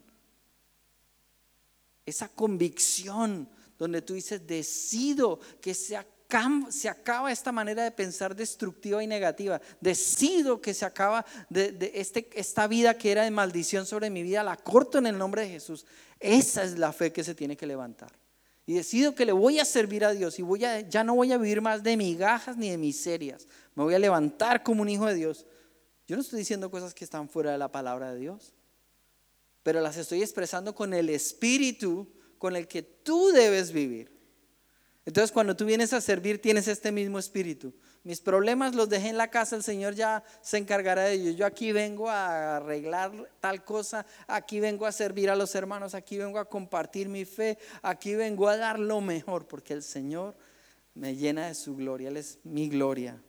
esa convicción donde tú dices, decido que se acaba esta manera de pensar destructiva y negativa. Decido que se acaba esta vida que era de maldición sobre mi vida, la corto en el nombre de Jesús. Esa es la fe que se tiene que levantar. Y decido que le voy a servir a Dios y ya no voy a vivir más de migajas ni de miserias. Me voy a levantar como un hijo de Dios. Yo no estoy diciendo cosas que están fuera de la palabra de Dios, pero las estoy expresando con el espíritu con el que tú debes vivir. Entonces cuando tú vienes a servir tienes este mismo espíritu. Mis problemas los dejé en la casa, el Señor ya se encargará de ellos. Yo aquí vengo a arreglar tal cosa, aquí vengo a servir a los hermanos, aquí vengo a compartir mi fe, aquí vengo a dar lo mejor, porque el Señor me llena de su gloria, Él es mi gloria.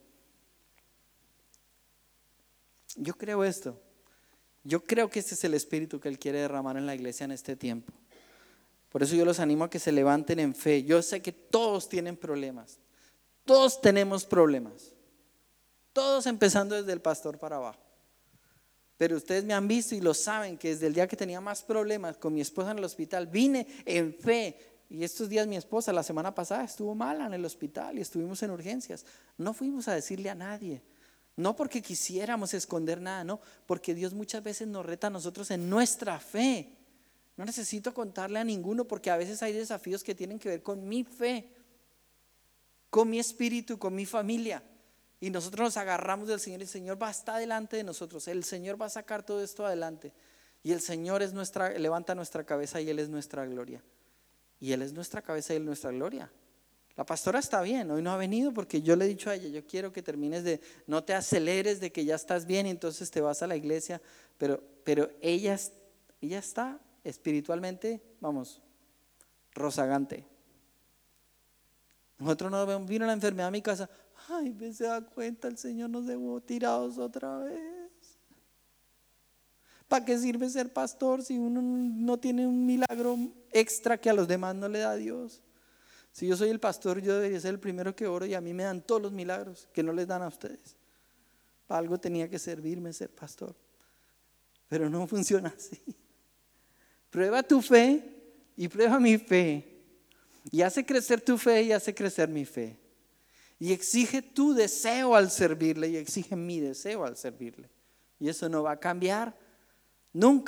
Yo creo esto. Yo creo que este es el espíritu que Él quiere derramar en la iglesia en este tiempo. Por eso yo los animo a que se levanten en fe. Yo sé que todos tienen problemas. Todos tenemos problemas. Todos empezando desde el pastor para abajo. Pero ustedes me han visto y lo saben que desde el día que tenía más problemas con mi esposa en el hospital, vine en fe. Y estos días mi esposa la semana pasada estuvo mala en el hospital y estuvimos en urgencias. No fuimos a decirle a nadie. No porque quisiéramos esconder nada, no, porque Dios muchas veces nos reta a nosotros en nuestra fe. No necesito contarle a ninguno porque a veces hay desafíos que tienen que ver con mi fe, con mi espíritu, con mi familia. Y nosotros nos agarramos del Señor y el Señor va a estar delante de nosotros. El Señor va a sacar todo esto adelante. Y el Señor levanta nuestra cabeza y Él es nuestra gloria. Y Él es nuestra cabeza y Él es nuestra gloria. La pastora está bien, hoy no ha venido porque yo le he dicho a ella, yo quiero que termines no te aceleres de que ya estás bien y entonces te vas a la iglesia, pero ella está espiritualmente, vamos, rozagante. Nosotros no vemos, vino la enfermedad a mi casa, ay, se da cuenta, el Señor nos dejó tirados otra vez. ¿Para qué sirve ser pastor si uno no tiene un milagro extra que a los demás no le da Dios? Si yo soy el pastor, yo debería ser el primero que oro y a mí me dan todos los milagros que no les dan a ustedes. Para algo tenía que servirme ser pastor, pero no funciona así. Prueba tu fe y prueba mi fe y hace crecer tu fe y hace crecer mi fe y exige tu deseo al servirle y exige mi deseo al servirle y eso no va a cambiar nunca.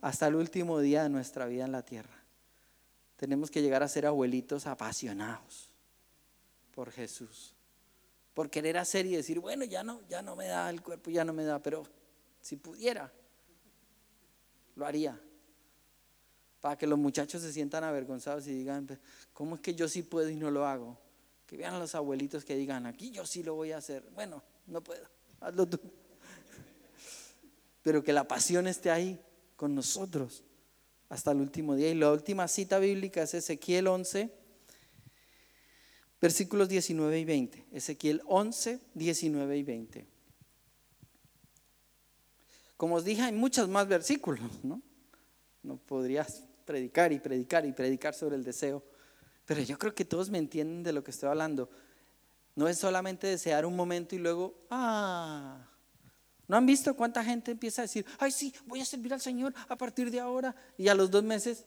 hasta el último día de nuestra vida en la tierra. Tenemos que llegar a ser abuelitos apasionados por Jesús, por querer hacer y decir, bueno, ya no me da el cuerpo, ya no me da, pero si pudiera, lo haría. Para que los muchachos se sientan avergonzados y digan, ¿cómo es que yo sí puedo y no lo hago? Que vean a los abuelitos que digan, aquí yo sí lo voy a hacer. Bueno, no puedo, hazlo tú. Pero que la pasión esté ahí con nosotros hasta el último día. Y la última cita bíblica es Ezequiel 11, versículos 19 y 20. Ezequiel 11, 19 y 20. Como os dije, hay muchos más versículos, ¿no? No podrías predicar y predicar y predicar sobre el deseo, pero yo creo que todos me entienden de lo que estoy hablando. No es solamente desear un momento y luego, ¿no han visto cuánta gente empieza a decir, ay sí, voy a servir al Señor a partir de ahora? Y a los 2 meses,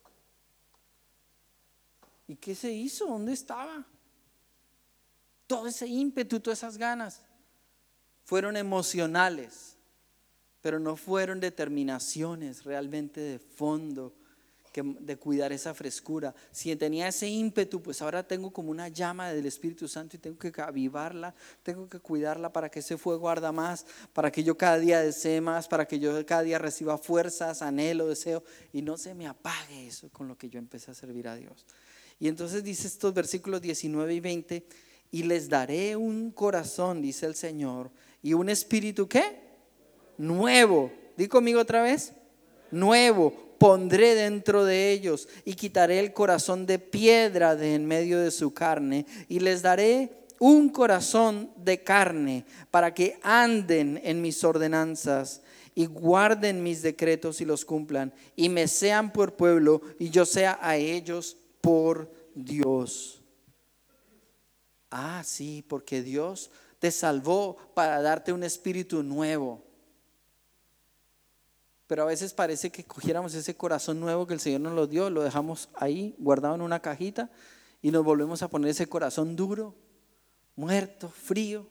¿y qué se hizo? ¿Dónde estaba? Todo ese ímpetu, todas esas ganas fueron emocionales, pero no fueron determinaciones realmente de fondo, de cuidar esa frescura. Si tenía ese ímpetu, pues ahora tengo como una llama del Espíritu Santo y tengo que avivarla, tengo que cuidarla para que ese fuego arda más, para que yo cada día desee más, para que yo cada día reciba fuerzas, anhelo, deseo, y no se me apague eso con lo que yo empecé a servir a Dios. Y entonces dice estos versículos 19 y 20, y les daré un corazón, dice el Señor, y un espíritu, ¿qué? Nuevo. Di conmigo otra vez. Nuevo pondré dentro de ellos y quitaré el corazón de piedra de en medio de su carne y les daré un corazón de carne para que anden en mis ordenanzas y guarden mis decretos y los cumplan y me sean por pueblo y yo sea a ellos por Dios. Sí, porque Dios te salvó para darte un espíritu nuevo. Pero a veces parece que cogiéramos ese corazón nuevo que el Señor nos lo dio, lo dejamos ahí guardado en una cajita y nos volvemos a poner ese corazón duro, muerto, frío.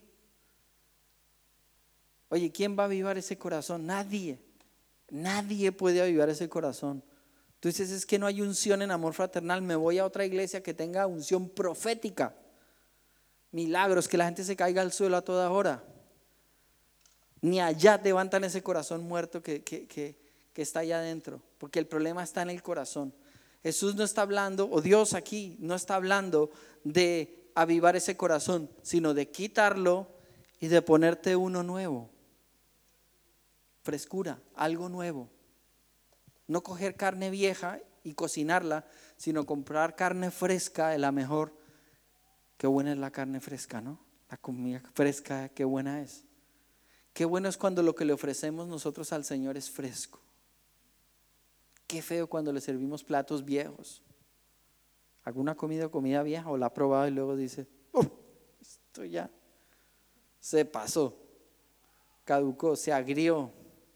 Oye, ¿quién va a avivar ese corazón? Nadie puede avivar ese corazón. Tú dices, es que no hay unción en amor fraternal, me voy a otra iglesia que tenga unción profética, milagros, que la gente se caiga al suelo a toda hora. Ni allá levantan ese corazón muerto que está allá adentro, porque el problema está en el corazón. Jesús no está hablando, o Dios aquí no está hablando de avivar ese corazón, sino de quitarlo y de ponerte uno nuevo. Frescura, algo nuevo. No coger carne vieja y cocinarla, sino comprar carne fresca de la mejor. Qué buena es la carne fresca, ¿no? La comida fresca, qué buena es. Qué bueno es cuando lo que le ofrecemos nosotros al Señor es fresco. Qué feo cuando le servimos platos viejos. ¿Alguna comida vieja o la ha probado y luego dice, esto ya se pasó, caducó, se agrió?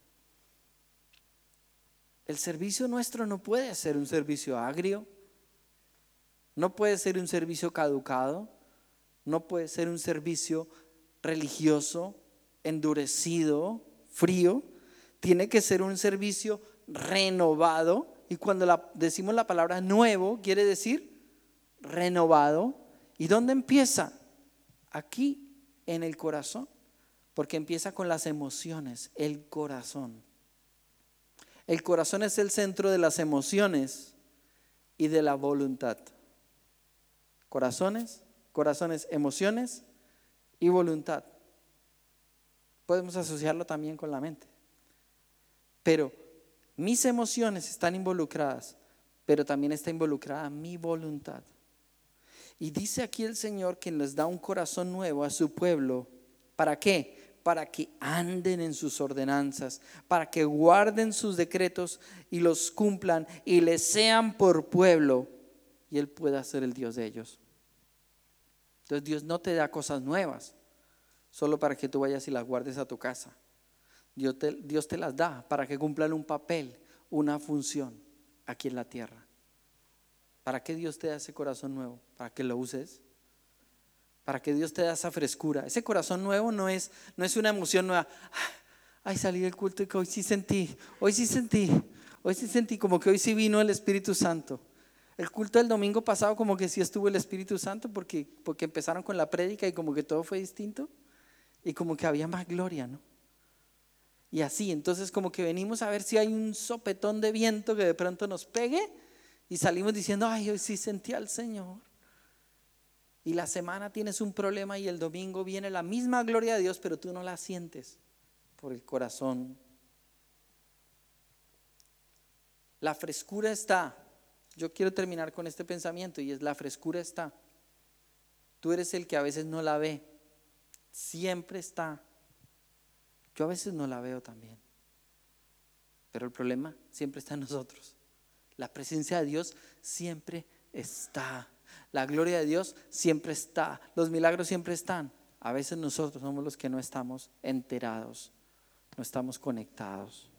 El servicio nuestro no puede ser un servicio agrio, no puede ser un servicio caducado, no puede ser un servicio religioso, endurecido, frío. Tiene que ser un servicio renovado, y cuando decimos la palabra nuevo, quiere decir renovado. ¿Y dónde empieza? Aquí, en el corazón, porque empieza con las emociones, el corazón. El corazón es el centro de las emociones y de la voluntad. Corazones, emociones y voluntad. Podemos asociarlo también con la mente. Pero mis emociones están involucradas, pero también está involucrada mi voluntad. Y dice aquí el Señor que les da un corazón nuevo a su pueblo. ¿Para qué? Para que anden en sus ordenanzas, para que guarden sus decretos y los cumplan y les sean por pueblo y Él pueda ser el Dios de ellos. Entonces Dios no te da cosas nuevas solo para que tú vayas y las guardes a tu casa. Dios te las da para que cumplan un papel, una función aquí en la tierra. ¿Para qué Dios te da ese corazón nuevo? Para que lo uses. Para que Dios te da esa frescura. Ese corazón nuevo no es una emoción nueva. Ay, salí del culto y hoy sí sentí. Hoy sí sentí como que hoy sí vino el Espíritu Santo. El culto del domingo pasado como que sí estuvo el Espíritu Santo porque empezaron con la prédica y como que todo fue distinto y como que había más gloria, ¿no? Y así, entonces como que venimos a ver si hay un sopetón de viento que de pronto nos pegue y salimos diciendo, ay, hoy sí sentí al Señor. Y la semana tienes un problema y el domingo viene la misma gloria de Dios, pero tú no la sientes por el corazón. La frescura está. Yo quiero terminar con este pensamiento y es: la frescura está. Tú eres el que a veces no la ve. Siempre está. Yo a veces no la veo también. Pero el problema siempre está en nosotros. La presencia de Dios siempre está. La gloria de Dios siempre está. Los milagros siempre están. A veces nosotros somos los que no estamos enterados, no estamos conectados.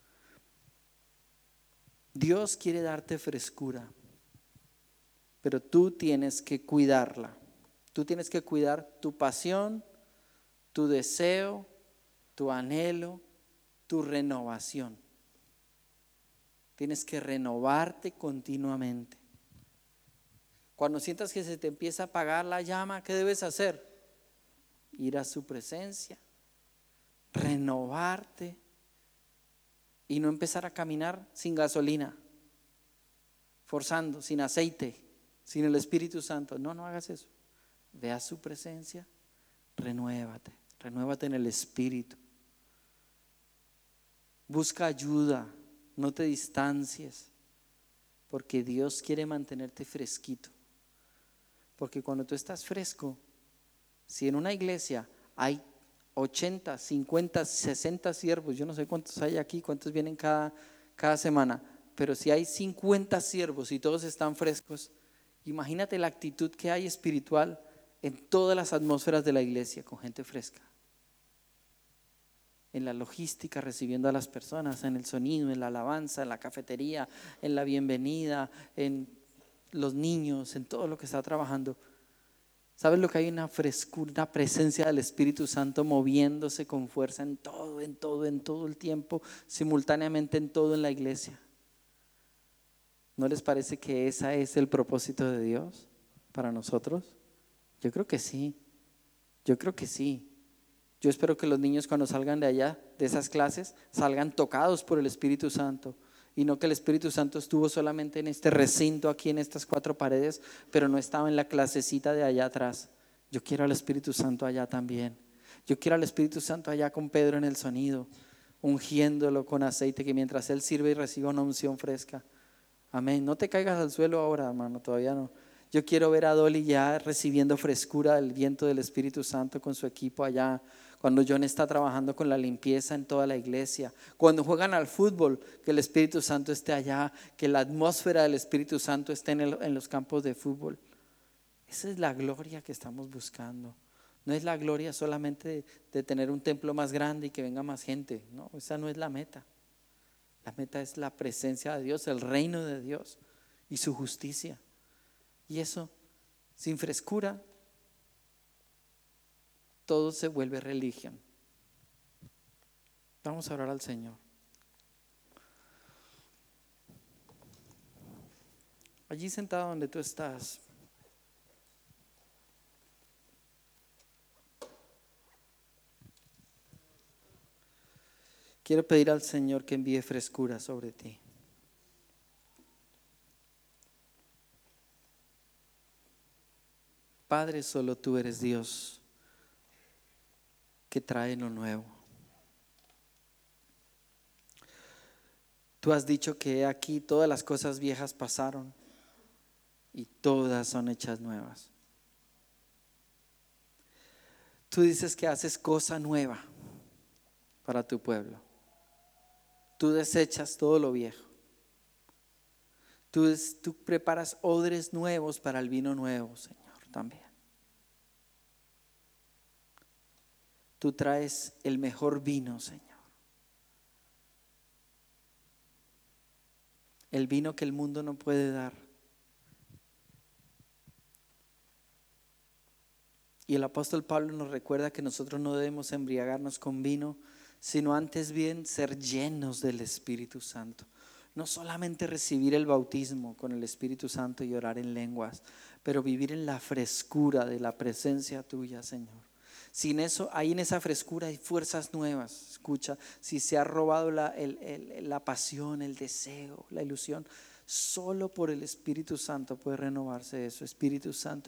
Dios quiere darte frescura, pero tú tienes que cuidarla. Tú tienes que cuidar tu pasión, tu deseo, tu anhelo, tu renovación. Tienes que renovarte continuamente. Cuando sientas que se te empieza a apagar la llama, ¿qué debes hacer? Ir a su presencia, renovarte y no empezar a caminar sin gasolina, forzando, sin aceite, sin el Espíritu Santo. No, no hagas eso. Ve a su presencia, renuévate en el Espíritu. Busca ayuda, no te distancies, porque Dios quiere mantenerte fresquito. Porque cuando tú estás fresco, si en una iglesia hay 80, 50, 60 siervos, yo no sé cuántos hay aquí, cuántos vienen cada semana, pero si hay 50 siervos y todos están frescos, imagínate la actitud que hay espiritual en todas las atmósferas de la iglesia con gente fresca. En la logística, recibiendo a las personas, en el sonido, en la alabanza, en la cafetería, en la bienvenida, en los niños, en todo lo que está trabajando. ¿Sabes lo que hay? Una frescura, una presencia del Espíritu Santo moviéndose con fuerza en todo el tiempo, simultáneamente en todo en la iglesia. ¿No les parece que ese es el propósito de Dios para nosotros? Yo creo que sí, yo creo que sí. Yo espero que los niños cuando salgan de allá, de esas clases, salgan tocados por el Espíritu Santo. Y no que el Espíritu Santo estuvo solamente en este recinto, aquí en estas 4 paredes, pero no estaba en la clasecita de allá atrás. Yo quiero al Espíritu Santo allá también. Yo quiero al Espíritu Santo allá con Pedro en el sonido, ungiéndolo con aceite, que mientras él sirve y reciba una unción fresca. Amén. No te caigas al suelo ahora, hermano, todavía no. Yo quiero ver a Dolly ya recibiendo frescura del viento del Espíritu Santo con su equipo allá. Cuando John está trabajando con la limpieza en toda la iglesia. Cuando juegan al fútbol, que el Espíritu Santo esté allá. Que la atmósfera del Espíritu Santo esté en los campos de fútbol. Esa es la gloria que estamos buscando. No es la gloria solamente de tener un templo más grande y que venga más gente. No, esa no es la meta. La meta es la presencia de Dios, el reino de Dios y su justicia. Y eso, sin frescura, todo se vuelve religión. Vamos a orar al Señor. Allí sentado donde tú estás, quiero pedir al Señor que envíe frescura sobre ti. Padre, solo tú eres Dios que trae lo nuevo. Tú has dicho que aquí todas las cosas viejas pasaron y todas son hechas nuevas. Tú dices que haces cosa nueva para tu pueblo. Tú desechas todo lo viejo. Tú preparas odres nuevos para el vino nuevo, Señor, también. Tú traes el mejor vino, Señor. El vino que el mundo no puede dar. Y el apóstol Pablo nos recuerda que nosotros no debemos embriagarnos con vino, sino antes bien ser llenos del Espíritu Santo. No solamente recibir el bautismo con el Espíritu Santo y orar en lenguas, pero vivir en la frescura de la presencia tuya, Señor. Sin eso, ahí en esa frescura hay fuerzas nuevas. Escucha, si se ha robado la pasión, el deseo, la ilusión, solo por el Espíritu Santo puede renovarse eso. Espíritu Santo,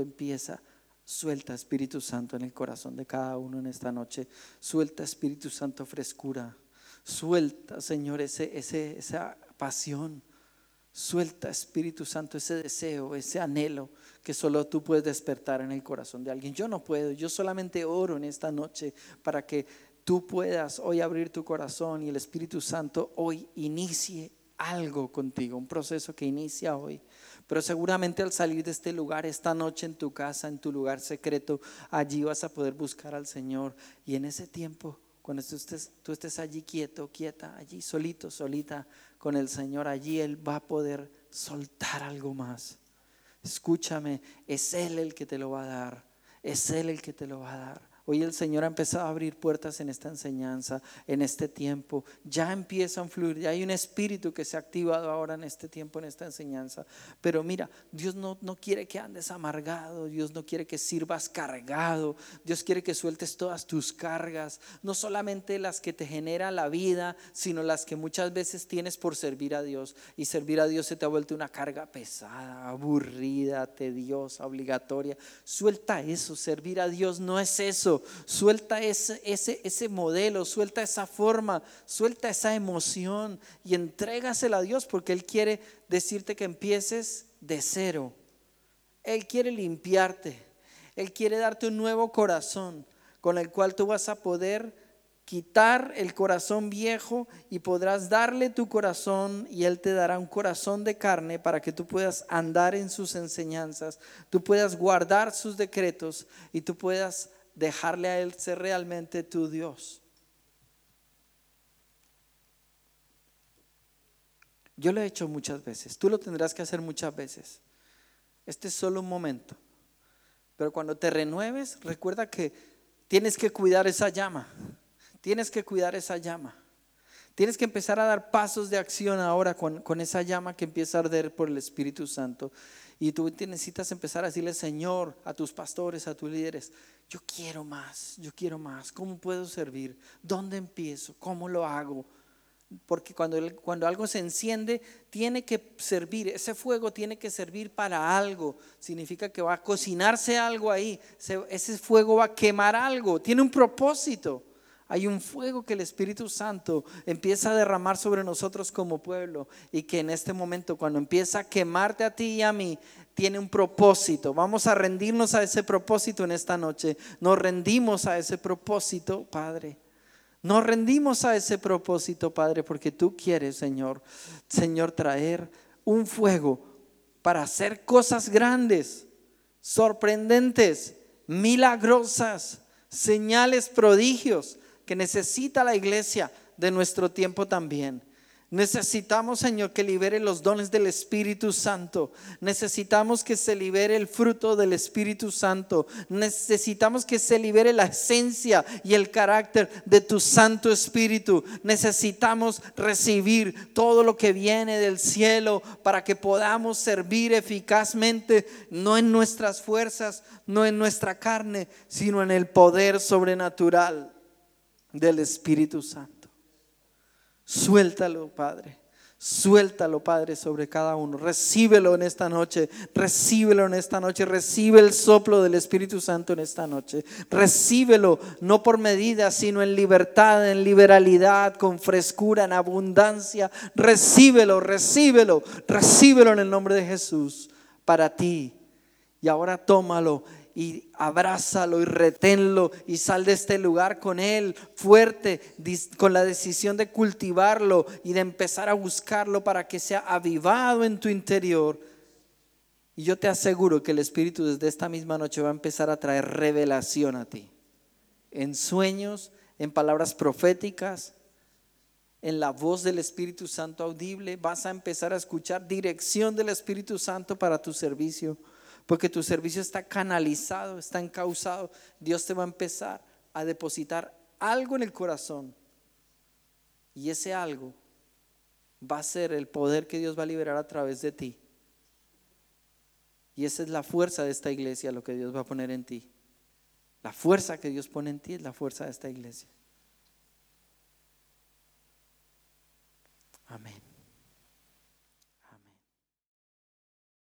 suelta Espíritu Santo en el corazón de cada uno en esta noche. Suelta Espíritu Santo frescura. Suelta, Señor, esa pasión. Suelta, Espíritu Santo, ese deseo, ese anhelo que solo tú puedes despertar en el corazón de alguien. Yo no puedo, yo solamente oro en esta noche para que tú puedas hoy abrir tu corazón y el Espíritu Santo hoy inicie algo contigo, un proceso que inicia hoy. Pero seguramente al salir de este lugar, esta noche en tu casa, en tu lugar secreto, allí vas a poder buscar al Señor. Y en ese tiempo, cuando tú estés allí quieto, quieta, allí solito, solita con el Señor, allí Él va a poder soltar algo más. Escúchame, es Él el que te lo va a dar, es Él el que te lo va a dar. Hoy el Señor ha empezado a abrir puertas en esta enseñanza, en este tiempo. Ya empieza a fluir, ya hay un espíritu que se ha activado ahora en este tiempo, en esta enseñanza. Pero mira, Dios no quiere que andes amargado, Dios no quiere que sirvas cargado, Dios quiere que sueltes todas tus cargas, no solamente las que te genera la vida, sino las que muchas veces tienes por servir a Dios. Y servir a Dios se te ha vuelto una carga pesada, aburrida, tediosa, obligatoria. Suelta eso, servir a Dios no es eso. Suelta ese modelo, suelta esa forma, suelta esa emoción y entrégasela a Dios, porque Él quiere decirte que empieces de cero. Él quiere limpiarte, Él quiere darte un nuevo corazón con el cual tú vas a poder quitar el corazón viejo y podrás darle tu corazón, y Él te dará un corazón de carne para que tú puedas andar en sus enseñanzas, tú puedas guardar sus decretos y tú puedas dejarle a Él ser realmente tu Dios. Yo lo he hecho muchas veces, tú lo tendrás que hacer muchas veces. Este es solo un momento, pero cuando te renueves, recuerda que tienes que cuidar esa llama. Tienes que cuidar esa llama. Tienes que empezar a dar pasos de acción ahora con esa llama que empieza a arder por el Espíritu Santo. Y tú necesitas empezar a decirle, Señor, a tus pastores, a tus líderes, yo quiero más, yo quiero más. ¿Cómo puedo servir? ¿Dónde empiezo? ¿Cómo lo hago? Porque cuando algo se enciende, tiene que servir, ese fuego tiene que servir para algo. Significa que va a cocinarse algo ahí, ese fuego va a quemar algo, tiene un propósito. Hay un fuego que el Espíritu Santo empieza a derramar sobre nosotros como pueblo, y que en este momento, cuando empieza a quemarte a ti y a mí, tiene un propósito. Vamos a rendirnos a ese propósito en esta noche. Nos rendimos a ese propósito, Padre. Nos rendimos a ese propósito, Padre, porque tú quieres, Señor, traer un fuego para hacer cosas grandes, sorprendentes, milagrosas, señales, prodigios que necesita la iglesia de nuestro tiempo también. Necesitamos, Señor, que libere los dones del Espíritu Santo. Necesitamos que se libere el fruto del Espíritu Santo. Necesitamos que se libere la esencia y el carácter de tu Santo Espíritu. Necesitamos recibir todo lo que viene del cielo para que podamos servir eficazmente, no en nuestras fuerzas, no en nuestra carne, sino en el poder sobrenatural del Espíritu Santo. Suéltalo, Padre. Suéltalo, Padre, sobre cada uno. Recíbelo en esta noche. Recíbelo en esta noche. Recibe el soplo del Espíritu Santo en esta noche. Recíbelo, no por medida, sino en libertad, en liberalidad, con frescura, en abundancia. Recíbelo, recíbelo, recíbelo en el nombre de Jesús para ti. Y ahora tómalo y abrázalo y reténlo y sal de este lugar con él fuerte, con la decisión de cultivarlo y de empezar a buscarlo para que sea avivado en tu interior. Y yo te aseguro que el Espíritu desde esta misma noche va a empezar a traer revelación a ti, en sueños, en palabras proféticas, en la voz del Espíritu Santo audible. Vas a empezar a escuchar dirección del Espíritu Santo para tu servicio, porque tu servicio está canalizado, está encauzado. Dios te va a empezar a depositar algo en el corazón, y ese algo va a ser el poder que Dios va a liberar a través de ti. Y esa es la fuerza de esta iglesia, lo que Dios va a poner en ti. La fuerza que Dios pone en ti es la fuerza de esta iglesia. Amén.